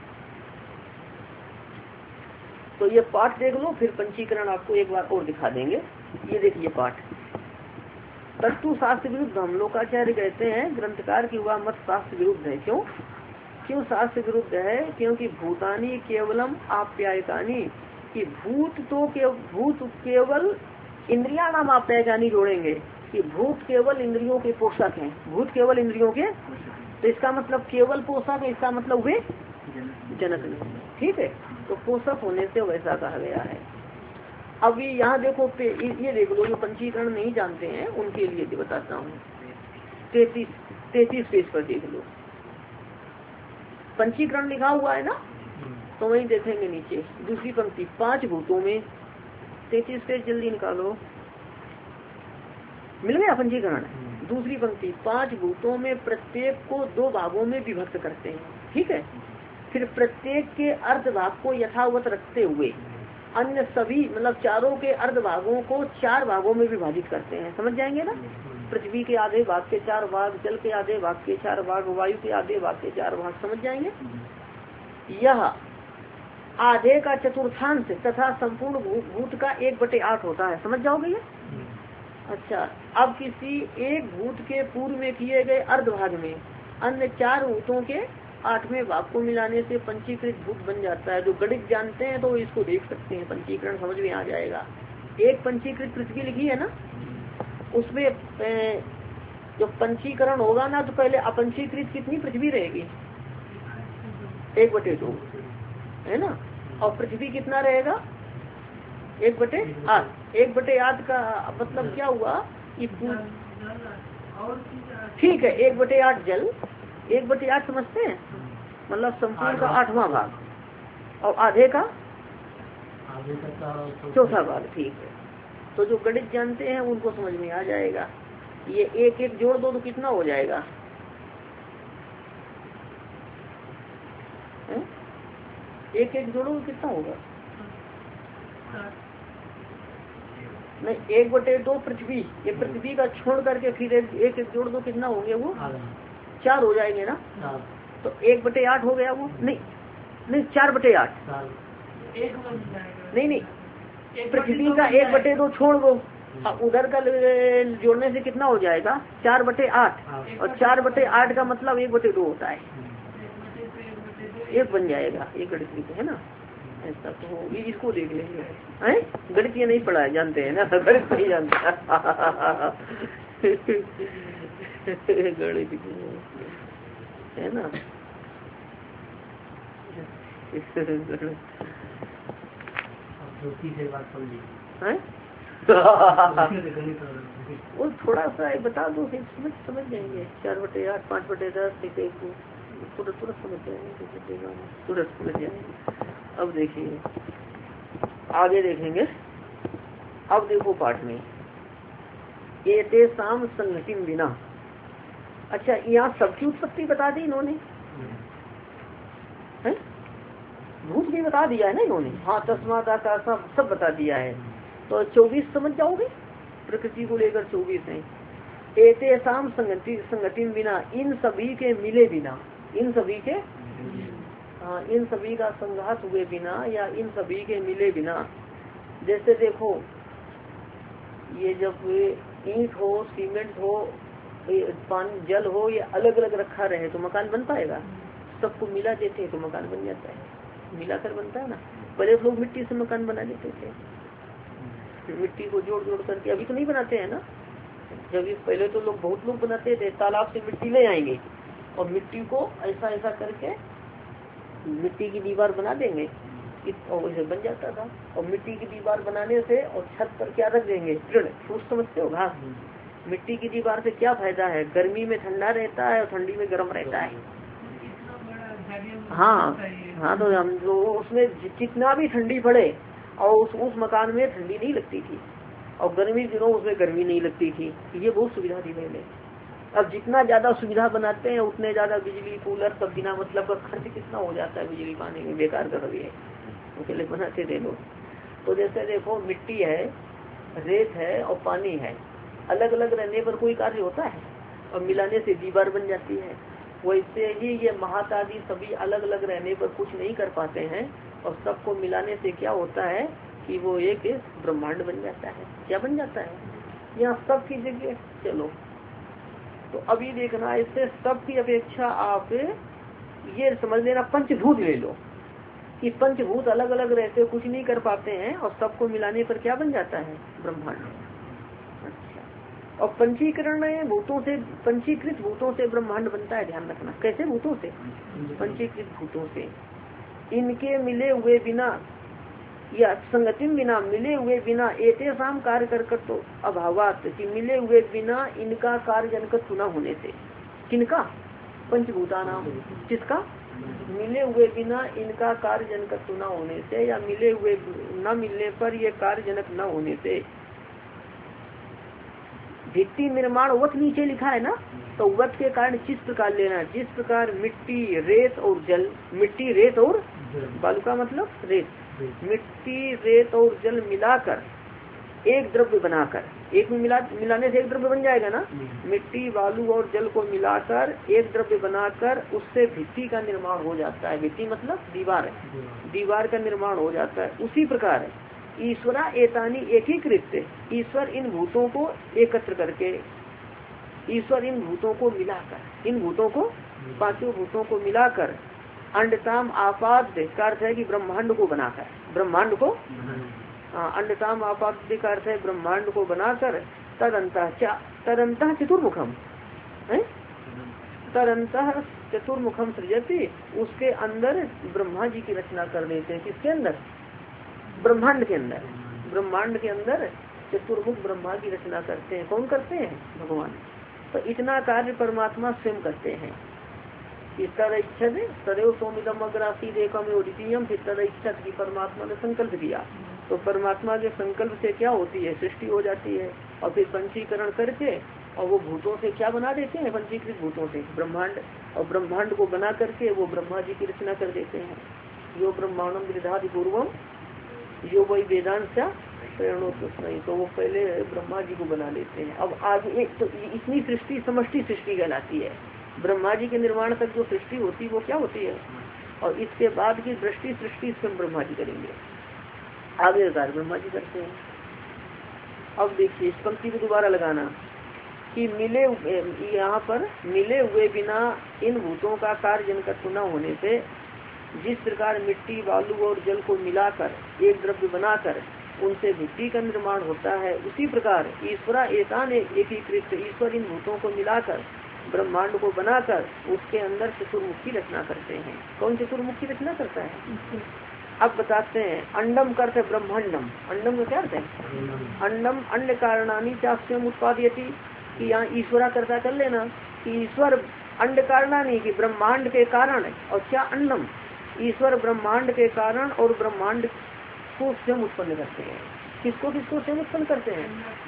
तो ये पाठ देख लो, फिर पंचीकरण आपको एक बार और दिखा देंगे। ये देखिए पाठ। तत्व शास्त्र विरुद्ध हम लोकाचार्य कहते हैं ग्रंथकार की हुआ मत शास्त्र विरुद्ध है। क्यों शास्त्र विरुद्ध है? क्योंकि भूतानी केवलम आप्यायकानी, कि भूत केवल इंद्रिया नाम आप्यायकानी जोड़ेंगे कि भूत केवल इंद्रियों के पोषक हैं। भूत केवल इंद्रियों के, तो इसका मतलब केवल पोषक है, इसका मतलब वे जनक नहीं। ठीक है, तो पोषक होने से वैसा कहा गया है। अब ये यहाँ देखो, ये देख लो, जो पंचीकरण नहीं जानते हैं उनके लिए बताता हूँ। 33 पेज पर देख लो, पंचीकरण लिखा हुआ है ना। तो वही देखेंगे नीचे दूसरी पंक्ति, 5 भूतों में। 33 पेज जल्दी निकालो। मिल गया पंचीकरण। दूसरी पंक्ति, 5 भूतों में प्रत्येक को 2 भागों में विभक्त करते हैं। ठीक है, फिर प्रत्येक के अर्ध भाग को यथावत रखते हुए अन्य सभी मतलब चारों के अर्ध भागों को 4 भागों में विभाजित करते हैं। समझ जाएंगे ना। पृथ्वी के आधे भाग के 4 भाग, जल के आधे भाग के 4 भाग, वायु के आधे भाग के 4 भाग। समझ जाएंगे। यह आधे का चतुर्थांश तथा संपूर्ण भूत का 1/8 होता है। समझ जाओगे ये। अच्छा, अब किसी एक भूत के पूर्व में किए गए अर्ध भाग में अन्य 4 भूतों के 8वें भाग को मिलाने से पंचीकृत भूत बन जाता है। जो गणित जानते हैं तो इसको देख सकते हैं, पंचीकरण समझ में आ जाएगा। एक पंचीकृत पृथ्वी लिखी है ना, उसमें जो पंचीकरण होगा ना तो पहले अपंचीकृत कितनी पृथ्वी रहेगी? 1/2 है ना। और पृथ्वी कितना रहेगा? 1/8। 1/8 का मतलब क्या हुआ कि ठीक है 1/8 जल, 1/8 समझते हैं, मतलब संपूर्ण का 8वां भाग और आधे का 4था भाग। ठीक है, तो जो गणित जानते हैं उनको समझ में आ जाएगा। ये 1 जोड़ दो तो कितना हो जाएगा? 1 जोड़ो तो कितना होगा? नहीं, 1/2 पृथ्वी, ये पृथ्वी का छोड़ करके फिर 1 जोड़ दो कितना होंगे? वो 4 हो जाएंगे ना। तो 1/8 हो गया वो। नहीं 4/8 नहीं, पृथ्वी का 1/2 छोड़ दो, उधर का जोड़ने से कितना हो जाएगा? 4/8। और 4/8 का मतलब 1/2 होता है, 1 बन जाएगा। ये गणित है ना। ऐसा तो इसको देख लेंगे। हैं गणित ये नहीं पढ़ा जानते हैं ना, गणित नहीं जानते गणित है ना। वो थोड़ा सा बता दो फिर समझ जाएंगे। 4/8, 5/10 तुरंत समझ जाएंगे, तुरंत समझ जाएंगे। अब देखिए आगे देखेंगे। अब देखो पाठ में एते शाम संगति बिना। अच्छा, यहाँ सबकी उत्पत्ति बता दी इन्होंने, है भूत भी बता दिया है ना इन्होंने। हाँ, तस्माद आकाश सब बता दिया है। तो 24 समझ जाओगे, प्रकृति को लेकर 24 है। एते शाम संगति बिना, इन सभी के मिले बिना, इन सभी के इन सभी का संघात हुए बिना या इन सभी के मिले बिना। जैसे देखो, ये जब ईंट हो, सीमेंट हो, पानी जल हो, ये अलग अलग रखा रहे तो मकान बन पाएगा? सबको मिला देते हैं तो मकान बन जाता है, मिलाकर बनता है ना। पहले लोग मिट्टी से मकान बना देते थे, मिट्टी को जोड़ जोड़ करके। अभी तो नहीं बनाते हैं ना। जब पहले तो लोग बहुत लोग बनाते थे, तालाब से मिट्टी ले आएंगे और मिट्टी को ऐसा ऐसा करके मिट्टी की दीवार बना देंगे और वैसे बन जाता था। और मिट्टी की दीवार बनाने से और छत पर क्या रख देंगे? पेड़, फूस समझते हो, घास। मिट्टी की दीवार से क्या फायदा है? गर्मी में ठंडा रहता है और ठंडी में गर्म रहता है। हाँ हाँ, तो हम जो उसमें जितना भी ठंडी पड़े और उस मकान में ठंडी नहीं लगती थी, और गर्मी दिनों उसमें गर्मी नहीं लगती थी। ये बहुत सुविधा थी पहले। अब जितना ज्यादा सुविधा बनाते हैं उतने ज्यादा बिजली, कूलर सब बिना मतलब का खर्च कितना हो जाता है बिजली पानी में, बेकार कर रही है। पहले बनाते थे लोग। तो जैसे देखो मिट्टी है, रेत है और पानी है, अलग अलग रहने पर कोई कार्य होता है, और मिलाने से दीवार बन जाती है। वैसे ही ये महातादी सभी अलग अलग रहने पर कुछ नहीं कर पाते हैं, और सबको मिलाने से क्या होता है कि वो एक ब्रह्मांड बन जाता है। क्या बन जाता है? यहाँ सब की जगह चलो, तो अभी देखना इससे सब की अपेक्षा आप ये समझ लेना, पंचभूत ले लो कि पंचभूत अलग अलग रहते कुछ नहीं कर पाते हैं, और सबको मिलाने पर क्या बन जाता है? ब्रह्मांड। अच्छा, और पंचीकरण भूतों से, पंचीकृत भूतों से ब्रह्मांड बनता है। ध्यान रखना, कैसे भूतों से? पंचीकृत भूतों से। इनके मिले हुए बिना या संगति बिना, मिले हुए बिना एतेषाम कार्य कर तो अभावात, कि मिले हुए बिना इनका कार्य जनकत न होने से। किनका? पंचभूतानाम। किसका? मिले हुए बिना इनका कार्य जनकत न होने से, या मिले हुए न मिलने पर ये कार्य जनक न होने से। भित्ति निर्माण वत नीचे लिखा है ना, तो वत के कारण किस प्रकार लेना, जिस प्रकार मिट्टी, रेत और जल, मिट्टी, रेत और बालू का मतलब रेत, मिट्टी, रेत और जल मिलाकर एक द्रव्य बनाकर, एक में मिलाने से एक द्रव्य बन जाएगा ना। मिट्टी, बालू और जल को मिलाकर एक द्रव्य बनाकर उससे भित्ति का निर्माण हो जाता है। भित्ति मतलब दीवार, दीवार का निर्माण हो जाता है। उसी प्रकार ईश्वरा एतानी एकीकृत, ईश्वर इन भूतों को एकत्र करके, ईश्वर इन भूतों को मिलाकर, इन भूतों को, पांचों भूतों को मिलाकर, अंडताम आपाद्य का अर्थ है कि ब्रह्मांड को बनाकर, ब्रह्मांड को, अंडताम आपाद्य का अर्थ है ब्रह्मांड को बनाकर, तदंतः चतुर्मुखम, तदंतः चतुर्मुखम सृजति, उसके अंदर ब्रह्मा जी की रचना कर देते हैं। किसके अंदर? ब्रह्मांड के अंदर। ब्रह्मांड के अंदर चतुर्मुख ब्रह्मा की रचना करते हैं। कौन करते हैं? भगवान। तो इतना कार्य परमात्मा स्वयं करते हैं। तदैच्छद सदैव सोमिदम अग्रासीद एकम द्वितीयम, फिर तदैच्छद की परमात्मा ने संकल्प किया, तो परमात्मा के संकल्प से क्या होती है? सृष्टि हो जाती है। और फिर पंचीकरण करके, और वो भूतों से क्या बना देते हैं? पंचीकृत भूतों से ब्रह्मांड, और ब्रह्मांड को बना करके वो ब्रह्मा जी की रचना कर देते हैं। यो ब्रह्मांडम विदधाति पूर्वम जो वही वेदांत से प्रेरणोत्कृष्ट नहीं, तो वो पहले ब्रह्मा जी को बना लेते हैं। अब आगे तो इतनी सृष्टि समष्टि सृष्टि कहलाती है। ब्रह्मा जी के निर्माण तक जो सृष्टि होती है वो क्या होती है, और इसके बाद की दृष्टि सृष्टि स्वयं ब्रह्मा जी करेंगे। आगे कार्य ब्रह्मा जी करते हैं। अब देखिए इस पंक्ति को दोबारा लगाना कि मिले, यहाँ पर मिले हुए बिना इन भूतों का कार्य जनकत्व न होने से, जिस प्रकार मिट्टी, बालू और जल को मिलाकर एक द्रव्य बनाकर उनसे भित्ति का निर्माण होता है, उसी प्रकार ईश्वरा एतान एकीकृत, ईश्वर इन भूतों को मिलाकर ब्रह्मांड को बनाकर उसके अंदर चतुर्मुख की रचना करते हैं। कौन चतुर्मुख की रचना करता है? अब बताते हैं। अंडम करते ब्रह्मांडम, अंडम का क्या अर्थ है? अंडम अंड कारणानी चास्यम उत्पादयति, कि यहाँ ईश्वरा करता कर लेना कि ईश्वर अंड कारणानी, कि ब्रह्मांड के कारण, और क्या अंडम, ईश्वर ब्रह्मांड के कारण और ब्रह्मांड को स्वयं उत्पन्न करते हैं। किसको किसको स्वयं उत्पन्न करते हैं?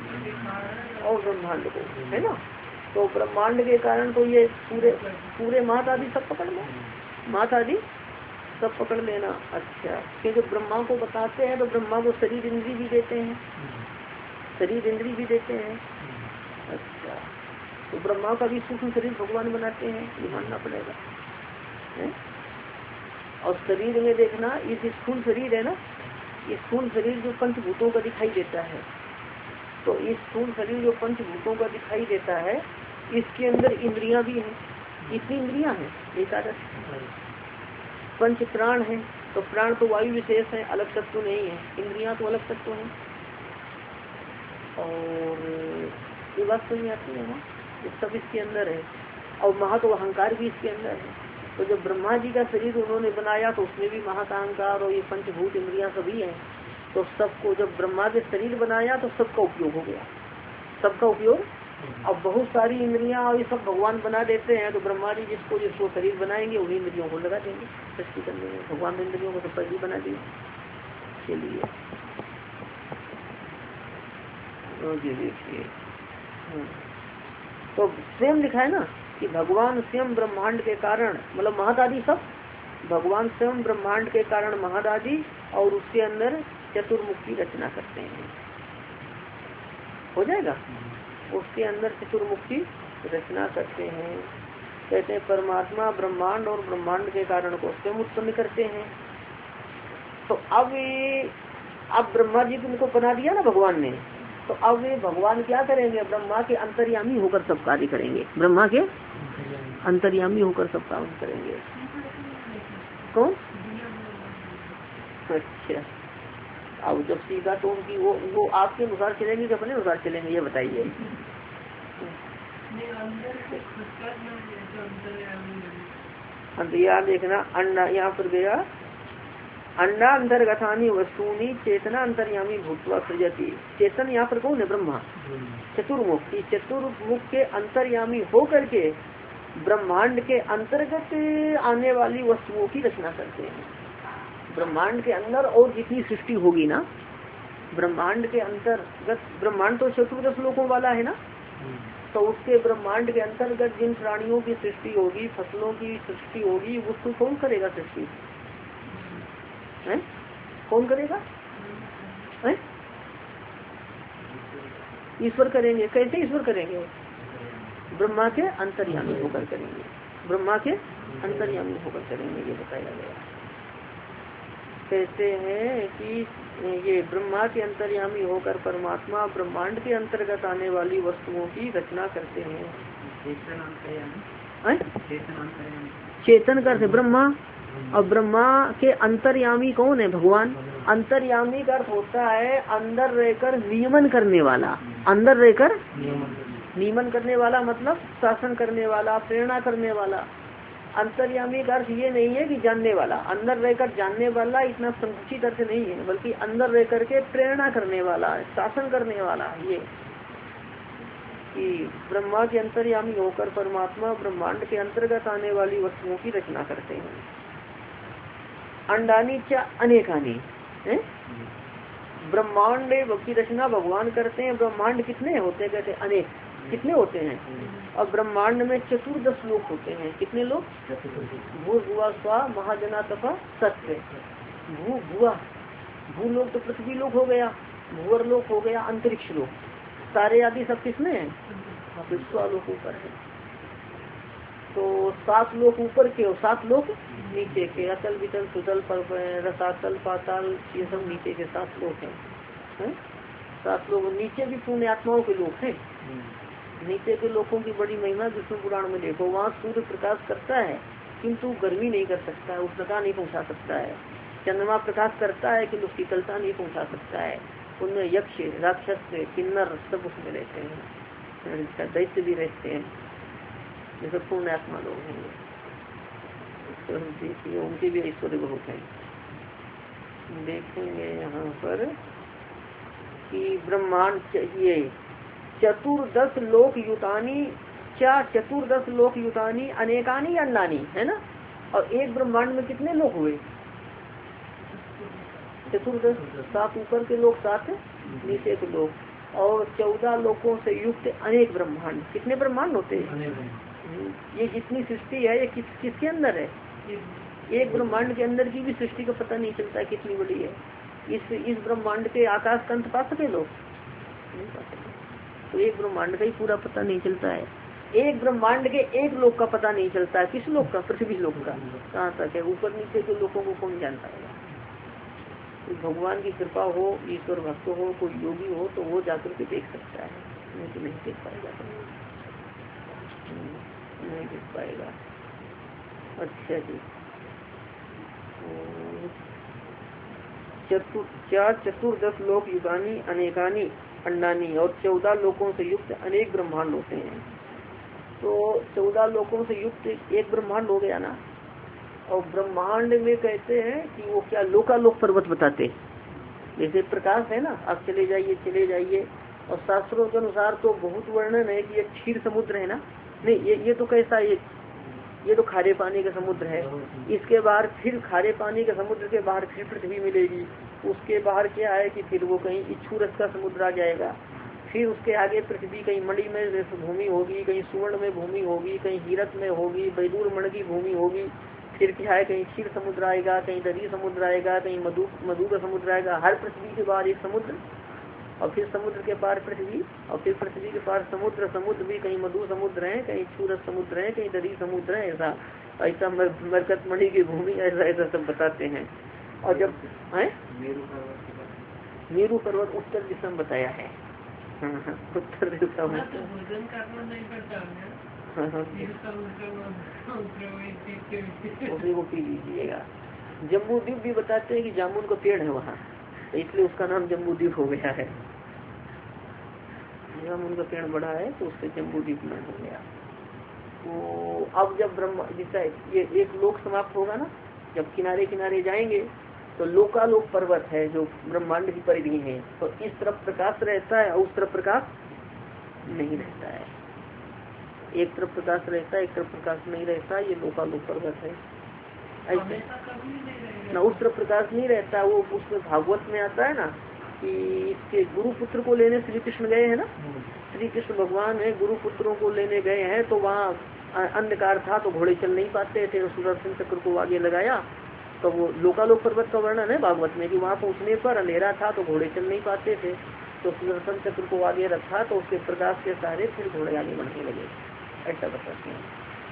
और ब्रह्मांड को, है ना। तो ब्रह्मांड के कारण तो ये पूरे पूरे मात आदि सब पकड़ लो, मात आदि सब पकड़ लेना। अच्छा, कि जब ब्रह्मा को बताते हैं तो ब्रह्मा को शरीर इंद्री भी देते हैं, शरीर इंद्री भी देते हैं। अच्छा, तो ब्रह्मा का भी सूक्ष्म शरीर भगवान बनाते हैं, ये मानना पड़ेगा है? और शरीर में देखना, ये स्थूल शरीर है ना, ये स्थूल शरीर जो पंचभूतों का दिखाई देता है, तो इस स्थूल शरीर जो पंचभूतों का दिखाई देता है, इसके अंदर इंद्रियां भी हैं। कितनी इंद्रियां हैं? एकादश। पंच प्राण है, तो प्राण तो वायु विशेष है, अलग तत्व नहीं है। इंद्रियां तो अलग तत्व है। और ये बात समझ आती है ना, ये सब इसके अंदर है। और महत्व अहंकार भी इसके अंदर है। तो जब ब्रह्मा जी का शरीर उन्होंने बनाया तो उसमें भी महतांकार और ये पंचभूत इंद्रियां सभी हैं। तो सबको जब ब्रह्मा के शरीर बनाया तो सबका उपयोग हो गया, सबका उपयोग अब बहुत सारी इंद्रियां और ये सब भगवान बना देते हैं, तो ब्रह्मा जी जिसको जिसको शरीर बनाएंगे उन्हीं इंद्रियों को लगा देंगे सृष्टि करने में। भगवान इंद्रियों को तो पहले बना दिए के लिए। देखिए तो स्वयं लिखा है ना कि भगवान स्वयं ब्रह्मांड के कारण, मतलब महदादि सब, भगवान स्वयं ब्रह्मांड के कारण महदादि और उसके अंदर चतुर्मुख की रचना करते हैं। हो जाएगा, उसके अंदर चतुर्मुख की रचना करते हैं। कहते हैं परमात्मा ब्रह्मांड और ब्रह्मांड के कारण को स्वयं उत्पन्न करते हैं। तो अब ब्रह्मा जी को उनको बना दिया ना भगवान ने, तो अब वे भगवान क्या करेंगे, ब्रह्मा के अंतर्यामी होकर सब कार्य करेंगे। ब्रह्मा के अंतर्यामी होकर सब काम करेंगे। कौन? अच्छा, अब जब सीधा तो उनकी वो आपके अनुसार चलेंगे कि अपने अनुसार चलेंगे, ये बताइए। अंतर्यामी देखना, अंडा यहाँ पर गया, अंडा अंतर्गतानी वस्तुनी चेतना अंतर्यामी भूतवा सृजति। चेतन यहाँ पर कौन है? ब्रह्मा। चतुर्मुख की चतुर्मुख के अंतर्यामी हो करके ब्रह्मांड के अंतर्गत आने वाली वस्तुओं की रचना करते हैं। ब्रह्मांड के अंदर और जितनी सृष्टि होगी ना, ब्रह्मांड के अंतर्गत, ब्रह्मांड तो चतुर्दश लोकों वाला है ना, तो उसके ब्रह्मांड के अंतर्गत जिन प्राणियों की सृष्टि होगी, फसलों की सृष्टि होगी, उसको कौन करेगा सृष्टि? है? कौन करेगा? है? ईश्वर करेंगे। कैसे ईश्वर करेंगे? ब्रह्मा के अंतर्यामी होकर करेंगे। ब्रह्मा के अंतर्यामी होकर करेंगे, ये बताया गया। कहते हैं कि ये ब्रह्मा के अंतर्यामी होकर परमात्मा ब्रह्मांड के अंतर्गत आने वाली वस्तुओं की रचना करते हैं। चेतन का अर्थ ब्रह्मा, और ब्रह्मा के अंतर्यामी कौन है? भगवान। अंतर्यामी का अर्थ होता है अंदर रहकर नियमन करने वाला। अंदर रहकर नियमन करने वाला मतलब शासन करने वाला, प्रेरणा करने वाला। अंतर्यामी का अर्थ ये नहीं है कि जानने वाला, अंदर रहकर जानने वाला इतना संकुचित अर्थ नहीं है, बल्कि अंदर रह करके प्रेरणा करने वाला, शासन करने वाला। ये कि ब्रह्मा के अंतर्यामी होकर परमात्मा ब्रह्मांड के अंतर्गत आने वाली वस्तुओं की रचना करते हैं। अंडानी च अनेकानी है, ब्रह्मांड की रचना भगवान करते हैं। ब्रह्मांड कितने होते हैं? कहते हैं अनेक। कितने होते हैं? और ब्रह्मांड में चतुर्दश लोक होते हैं। कितने लोग? भू भुआ स्वा महाजना तपा सत्य। भू भुआ, भू लोक तो पृथ्वी लोक हो गया, भूवर लोक हो गया, अंतरिक्ष लोक, तारे आदि सब किसमें है? विश्वालोक ऊपर है। तो 7 लोक ऊपर के और 7 लोक नीचे के, अतल वितल सुतल रसातल पाताल, ये सब नीचे के 7 लोक हैं। 7 लोग नीचे भी पुण्य आत्माओं के लोक हैं। नीचे के लोगों की बड़ी महिमा विष्णु पुराण में देखो, वहाँ सूर्य प्रकाश करता है किंतु गर्मी नहीं कर सकता है, उष्णता नहीं पहुँचा सकता है। चंद्रमा प्रकाश करता है किंतु शीतलता नहीं पहुँचा सकता है। उनमें यक्ष, राक्षस, किन्नर सब उसमें रहते हैं, दैत्य भी रहते हैं, जैसे पूर्ण आत्मा लोग हैं। तो देखिए उनके भी ऐश्वर्य बहुत है। देखेंगे यहाँ पर कि ब्रह्मांड चाहिए चतुर्दश लोक युतानी, क्या चतुर्दश लोक युतानी अनेकानी अन्नानी, है ना। और एक ब्रह्मांड में कितने लोक हुए? चतुर्दश, 7 ऊपर के लोग, 7 नीचे के लोग, और 14 लोकों से युक्त अनेक ब्रह्मांड। कितने ब्रह्मांड होते हैं? ये जितनी सृष्टि है ये किसके अंदर है? एक ब्रह्मांड के अंदर की भी सृष्टि का पता नहीं चलता है कितनी बड़ी है। इस ब्रह्मांड के आकाश का अंत पा सके लोग? नहीं पा सके। तो एक ब्रह्मांड का ही पूरा पता नहीं चलता है। एक ब्रह्मांड के एक लोक का पता नहीं चलता है। किस लोक का? पृथ्वी लोक का। कहाँ तक है? ऊपर नीचे के लोगों को कौन जानता है? तो भगवान की कृपा हो, ईश्वर भक्त हो, कोई योगी हो तो वो जाकर के देख सकता है, नहीं तो नहीं देख पाएगा, नहीं देख पाएगा। अच्छा जी, चतुर्दश लोक युगानी अनेकानी अंडानी, और 14 लोकों से युक्त अनेक ब्रह्मांड होते हैं। तो 14 लोकों से युक्त एक ब्रह्मांड हो गया ना। और ब्रह्मांड में कहते हैं कि वो क्या लोकालोक पर्वत बताते, जैसे प्रकाश है ना, आप चले जाइए और शास्त्रों के अनुसार तो बहुत वर्णन है कि ये क्षीर समुद्र है ना, नहीं ये तो कैसा, ये तो खारे पानी का समुद्र है। इसके बाहर फिर खारे पानी के समुद्र के बाहर फिर पृथ्वी मिलेगी। उसके बाहर क्या है कि फिर वो कहीं इच्छू रस का समुद्र आ जाएगा। फिर उसके आगे पृथ्वी कहीं मणि में भूमि होगी, कहीं सुवर्ण में भूमि होगी, कहीं हीरक में होगी, बैदूर मण की भूमि होगी। फिर क्या है, कहीं क्षीर समुद्र आएगा, कहीं दधी समुद्र आएगा, कहीं मधु का समुद्र आएगा। हर पृथ्वी के बाहर एक समुद्र, और फिर समुद्र के पार पृथ्वी, और फिर पृथ्वी के पार समुद्र। समुद्र भी कहीं मधु समुद्र है, कहीं क्षुरस समुद्र है, कहीं दधी समुद्र है। ऐसा ऐसा मरकत मणि की भूमि, ऐसा ऐसा सब बताते हैं। और जब है मेरू पर्वत उत्तर दिशा में बताया है। उत्तर दिशा में वो पी लीजिएगा। जम्बू द्वीप भी बताते हैं कि जामुन का पेड़ है वहाँ, इसलिए उसका नाम जम्बू द्वीप हो गया है। जामुन का पेड़ बड़ा है तो उससे जम्बू द्वीप नाम हो गया। तो अब जब ब्रह्मा जिसका ये एक लोक समाप्त होगा ना, जब किनारे किनारे जाएंगे तो लोकालोक पर्वत है जो ब्रह्मांड की परिधि है। तो इस तरफ प्रकाश रहता है और उस तरफ प्रकाश नहीं रहता है। एक तरफ प्रकाश रहता है, एक तरफ प्रकाश नहीं रहता। ये लोकालोक पर्वत है। ऐसे ना उस तरफ प्रकाश नहीं रहता। वो उसमें भागवत में आता है ना कि इसके गुरु पुत्र को लेने श्री कृष्ण गए हैं ना, श्री कृष्ण भगवान है गुरु पुत्रों को लेने गए हैं। तो वहाँ अंधकार था तो घोड़े चल नहीं पाते थे, सुदर्शन चक्र को आगे लगाया। तो वो लोकालोक पर्वत का वर्णन है भागवत में कि वहाँ पहुँचने पर अंधेरा था तो घोड़े चल नहीं पाते थे, तो सुदर्शन चक्र को आगे रखा तो उसके प्रकाश के सहारे फिर घोड़े आगे बढ़ने लगे। ऐसा बताते हैं।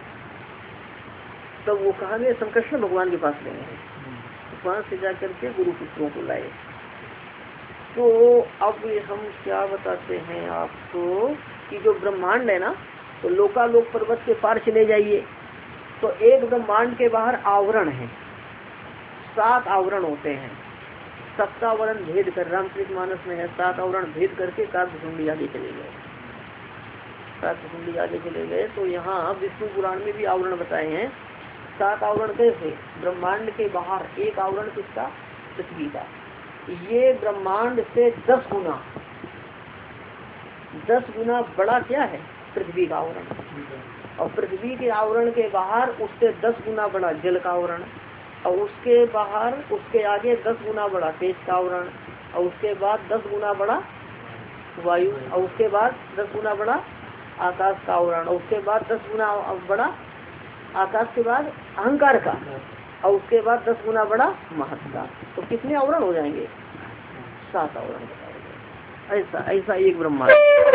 तब वो कहा गए शंकृष्ण भगवान के पास गए हैं, वहां से जाकर के गुरु पुत्रों को लाए। तो अब हम क्या बताते हैं आपको कि जो ब्रह्मांड है ना, तो लोकालोक पर्वत के पार चले जाइए तो एक ब्रह्मांड के बाहर आवरण है, 7 आवरण होते हैं। सप्तावरण भेद कर, रामचरितमानस में है, 7 आवरण भेद करके काकभुसुंडी आगे चले गए। काकभुसुंडी आगे चले गए तो यहाँ विष्णु पुराण में भी आवरण बताए हैं। 7 आवरण कैसे, ब्रह्मांड के बाहर एक आवरण किसका, पृथ्वी का। ये ब्रह्मांड से 10 गुना बड़ा क्या है, पृथ्वी का आवरण। और पृथ्वी के आवरण के बाहर उससे 10 गुना बड़ा जल का आवरण, और उसके बाहर उसके आगे 10 गुना बड़ा तेज का आवरण, और उसके बाद 10 गुना बड़ा वायु, और उसके बाद 10 गुना बड़ा आकाश का आवरण, और उसके बाद 10 गुना बड़ा आकाश के बाद अहंकार का, और उसके बाद 10 गुना बड़ा महत का। तो कितने आवरण हो जाएंगे, 7 आवरण बताएंगे। ऐसा ऐसा एक ब्रह्मांड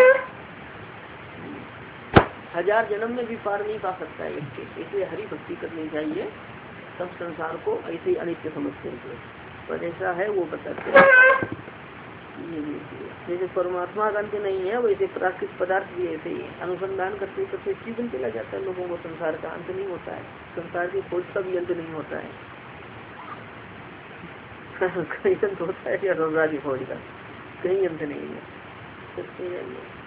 1000 जन्म में भी पार नहीं पा सकता है इसके। इसलिए हरि भक्ति करनी चाहिए। सब संसार को ऐसे ही अनित्य समझते हैं, पर ऐसा है वो बताते हैं। जैसे परमात्मा का अंत नहीं है, वैसे प्राकृतिक पदार्थ भी ऐसे ही है। अनुसंधान करते करते जीवन चला जाता है लोगों को, संसार का अंत नहीं होता है। संसार की खोज का भी अंत नहीं होता है। कहीं अंत होता है या रोजा की खोज का, कहीं अंत नहीं है।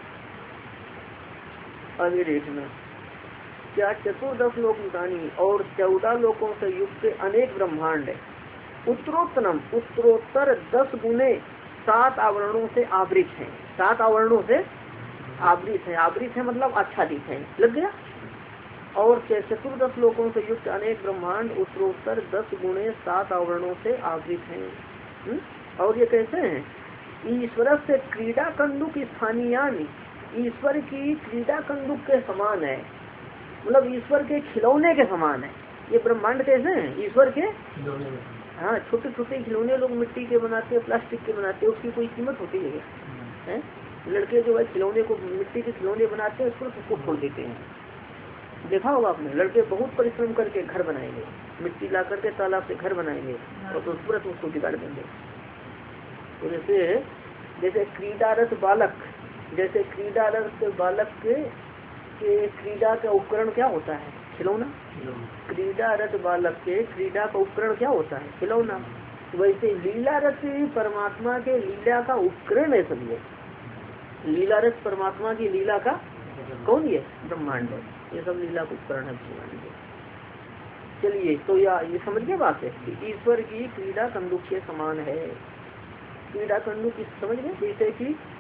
आगे देखना, क्या 14 लोक युगानी और 14 लोकों से युक्त अनेक ब्रह्मांड है। उत्तरोत्तर 10 गुने 7 आवरणों से आवृत है। 7 आवरणों से आवृत है, आवृत है मतलब आच्छादित है, लग गया। और 14 लोकों से युक्त अनेक ब्रह्मांड उत्तरोत्तर 10 गुणे 7 आवरणों से आवृत है। और ये कैसे हैं, ईश्वर से क्रीड़ा कंदुक स्थानीय, ईश्वर की क्रीड़ा कंदुक के समान है, मतलब ईश्वर के खिलौने के समान है। ये ब्रह्मांड कैसे हैं, ईश्वर के, हाँ छोटे छोटे खिलौने लोग मिट्टी के बनाते हैं, प्लास्टिक के बनाते हैं, उसकी कोई कीमत होती है? लड़के जो है खिलौने को, मिट्टी के खिलौने बनाते हैं, उसको फोड़ देते हैं। देखा होगा आपने, लड़के बहुत परिश्रम करके घर बनाएंगे, मिट्टी ला करके तालाब से घर बनाएंगे और तो तुरंत उसको बिगाड़ देंगे। तो जैसे क्रीडारत बालक, जैसे क्रीडारत बालक के क्रीड़ा का उपकरण क्या होता है, खिलौना। क्रीडारत बालक के क्रीड़ा का उपकरण क्या होता है, खिलौना। वैसे लीलारत परमात्मा के लीला का उपकरण है सब। ये लीलारत परमात्मा की लीला का कौन, ये ब्रह्मांड है। ये सब लीला का उपकरण है ब्रह्मांड। चलिए, तो ये समझ गए बात है कि ईश्वर की क्रीड़ा कंदुक के समान है। क्रीड़ा कंदुक समझ गए, जैसे कि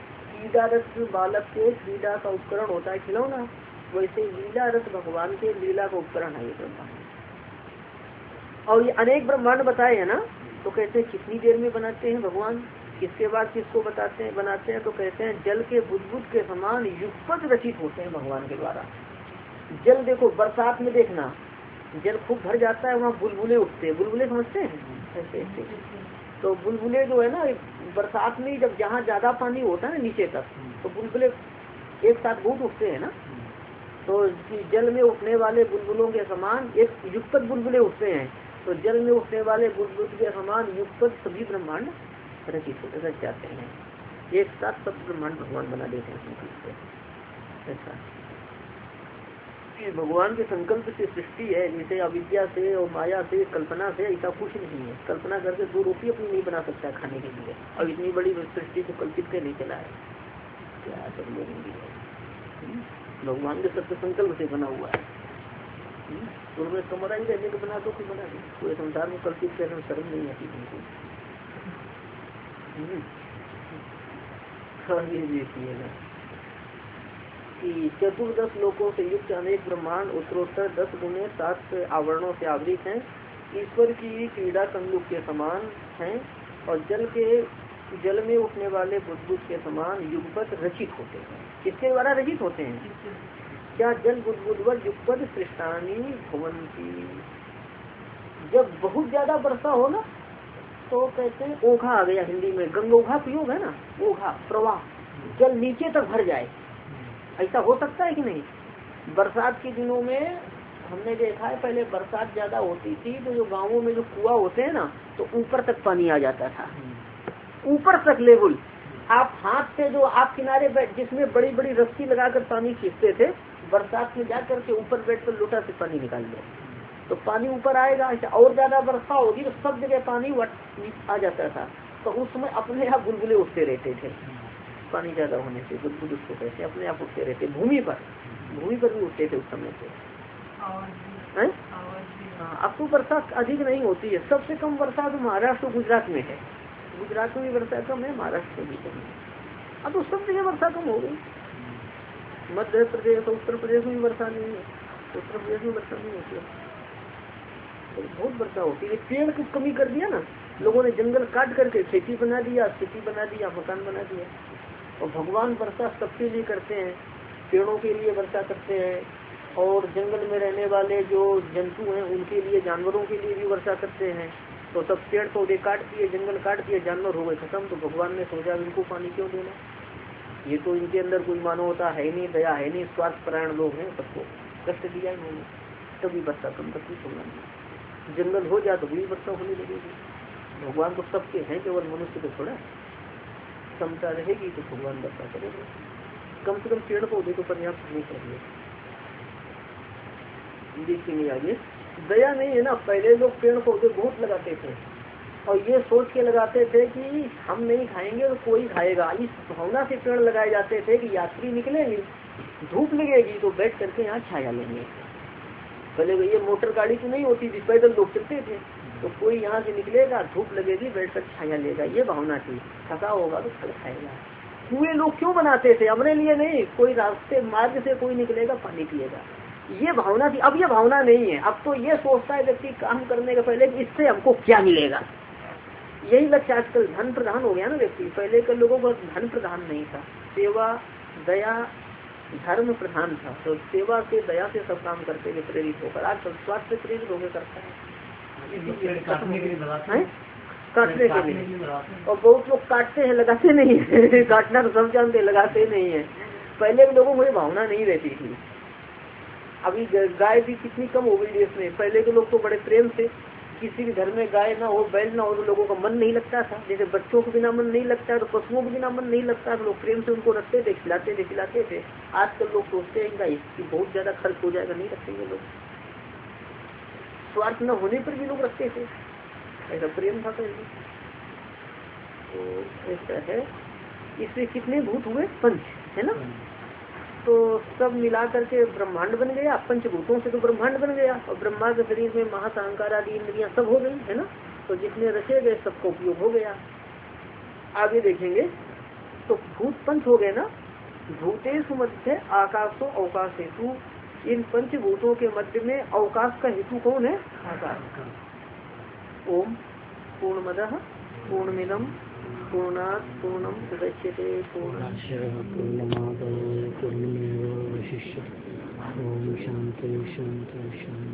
क्रीडा रस बालक के क्रीडा का उपकरण होता है खिलौना, वैसे लीला रस भगवान के लीला का उपकरण है ये ब्रह्मांड। और ये अनेक ब्रह्मांड बताए है ना, तो कहते हैं कितनी देर में बनाते हैं भगवान, इसके बाद किसको बताते हैं बनाते हैं, तो कहते हैं जल के बुदबुद के समान युगपत रचित होते हैं भगवान के द्वारा। जल देखो बरसात में देखना, जल खूब भर जाता है, वहाँ बुलबुले उठते हैं, बुलबुले समझते हैं ऐसे ऐसे। तो बुलबुले जो है ना बरसात में जब जहाँ ज्यादा पानी होता है ना नीचे तक, तो बुलबुले एक साथ बहुत उठते हैं ना, तो जल में उठने वाले बुलबुलों के समान एक युगपत बुलबुले उठते हैं, तो जल में उठने वाले बुलबुल के समान युगपत सभी ब्रह्मांड रच जाते हैं, एक साथ सब ब्रह्मांड भगवान बना देते हैं संकल्प से। ऐसा ये भगवान के संकल्प से सृष्टि है, जैसे अविद्या से और माया से कल्पना से ऐसा कुछ नहीं है। कल्पना करके 2 रोटी अपनी नहीं बना सकता खाने के लिए, और इतनी बड़ी सृष्टि को कल्पित कर नहीं चला है, क्या सब लोग भगवान के सत्य संकल्प से बना हुआ है। उनमें कमरा ही रहने को बना दो कि बना दो, पूरे संसार में कल्पित करने में शर्म नहीं आती तुमको। ये देखिए ना कि 14 लोकों से युक्त अनेक ब्रह्मांड उत्तरोत्तर 10 गुणे 7 आवरणों से आवृत हैं, ईश्वर की क्रीड़ा संदूक के समान हैं, और जल में उठने वाले बुदबुद के समान युगपत रचित होते हैं। किसके द्वारा रचित होते हैं? क्या जल बुदबुद युगपत सृष्टानी भवंती। जब बहुत ज्यादा वर्षा हो ना, तो कहते हैं ओघा आ गया, हिंदी में गंगोघा प्रयोग है ना, ओघा प्रवाह, जल नीचे तक भर जाए, ऐसा हो सकता है कि नहीं? बरसात के दिनों में हमने देखा है, पहले बरसात ज्यादा होती थी तो जो गांवों में जो कुआं होते हैं ना, तो ऊपर तक पानी आ जाता था, ऊपर तक लेवल। आप हाथ से जो आप किनारे बैठ, जिसमें बड़ी बड़ी रस्सी लगाकर पानी खींचते थे, बरसात में जाकर के ऊपर बैठ कर लोटा से पानी निकाल लो तो पानी ऊपर आएगा। और ज्यादा वर्षा होगी तो सब जगह पानी आ जाता था, तो उस समय अपने आप बुलबुले उठते रहते थे, पानी ज्यादा होने से बुदबुद उसको कहते अपने आप उठते रहते, भूमि पर भी उठते थे उस समय से। अब तो बरसात अधिक नहीं होती है, सबसे कम वर्षा तो महाराष्ट्र गुजरात में है, गुजरात में भी वर्षा कम है, महाराष्ट्र में भी कम है। अब तो सब जगह वर्षा कम हो गई, मध्य प्रदेश उत्तर प्रदेश में भी वर्षा नहीं है, उत्तर प्रदेश में वर्षा नहीं होती है, तो बहुत वर्षा होती है। पेड़ की कमी कर दिया ना लोगों ने, जंगल काट करके खेती बना दिया, सिटी बना दिया, मकान बना दिया। और भगवान वर्षा सबके लिए करते हैं, पेड़ों के लिए वर्षा करते हैं, और जंगल में रहने वाले जो जंतु हैं उनके लिए, जानवरों के लिए भी वर्षा करते हैं। तो सब पेड़ पौधे काट दिए, जंगल काट दिए, जानवर हो गए खत्म, तो भगवान ने सोचा इनको पानी क्यों देना, ये तो इनके अंदर कोई मानवता है नहीं, दया है नहीं, स्वार्थपरायण लोग हैं, सबको कष्ट दिया इन्होंने, तभी वर्षा कम करती होगा। जंगल हो जाए तो बड़ी वर्षा होने लगेगी। भगवान तो सबके हैं, केवल मनुष्य को थोड़ा क्षमता रहेगी तो भगवान वर्षा करेगा। कम से कम पेड़ पौधे को पर्याप्त नहीं चाहिए। देखेंगे आगे, दया नहीं है ना, पहले लोग पेड़ पौधे बहुत लगाते थे और ये सोच के लगाते थे कि हम नहीं खाएंगे तो कोई खाएगा, इस भावना से पेड़ लगाए जाते थे कि यात्री निकलेंगे, धूप लगेगी तो बैठ करके यहाँ छाया लेंगे। पहले ये मोटर गाड़ी तो नहीं होती थी, पैदल लोग चलते थे, तो कोई यहाँ से निकलेगा, धूप लगेगी, बैठ कर छाया लेगा, ये भावना थी। थका होगा तो फल खाएगा। कुएं लोग क्यों बनाते थे? अपने लिए नहीं, कोई रास्ते मार्ग से कोई निकलेगा पानी पिएगा, ये भावना थी। अब ये भावना नहीं है, अब तो ये सोचता है व्यक्ति काम करने के पहले कि इससे हमको क्या मिलेगा, यही लक्ष्य। आजकल धन प्रधान हो गया ना व्यक्ति, पहले के लोगों को धन प्रधान नहीं था, सेवा दया धर्म प्रधान था, तो सेवा से दया से सब काम करते हुए प्रेरित होकर। आजकल स्वार्थ से प्रेरित होकर करता है, काटने के लिए, और बहुत लोग काटते हैं, लगाते नहीं है। काटना तो सब जानते, लगाते नहीं है। पहले के लोगों को ये भावना नहीं रहती थी। अभी गाय भी कितनी कम हो गई देश में। पहले के लोग तो बड़े प्रेम से, किसी भी घर में गाय ना हो, बैल ना हो तो लोगों का मन नहीं लगता था। जैसे बच्चों के बिना मन नहीं लगता तो पशुओं के बिना मन नहीं लगता, तो लोग प्रेम से उनको रखते थे, खिलाते थे। आजकल लोग सोचते हैं कि बहुत ज्यादा खर्च हो जाएगा, नहीं रखेंगे लोग। स्वार्थ न होने पर भी लोग रखते थे, ऐसा प्रेम था पहले। तो ऐसा है। इससे कितने भूत हुए? 5 है ना। तो सब मिला करके ब्रह्मांड बन गया। पंचभूतों से तो ब्रह्मांड बन गया, और ब्रह्मा के शरीर में महासंकार आदि इंद्रियां सब हो गई, है ना। तो जितने रचे गए सबका उपयोग हो गया। आगे देखेंगे तो भूत पंच हो गए ना, भूतेषु मध्य आकाशो अवकाशेषु, इन पंचभूतों के मध्य में अवकाश का हेतु कौन है? आकाश। ओम पूर्णमदः पूर्णमिदं पूर्णात् पूर्णं मुदच्यते पूर्णस्य पूर्णमादाय पूर्णमेवावशिष्यते। ओम शांति शांति शांति।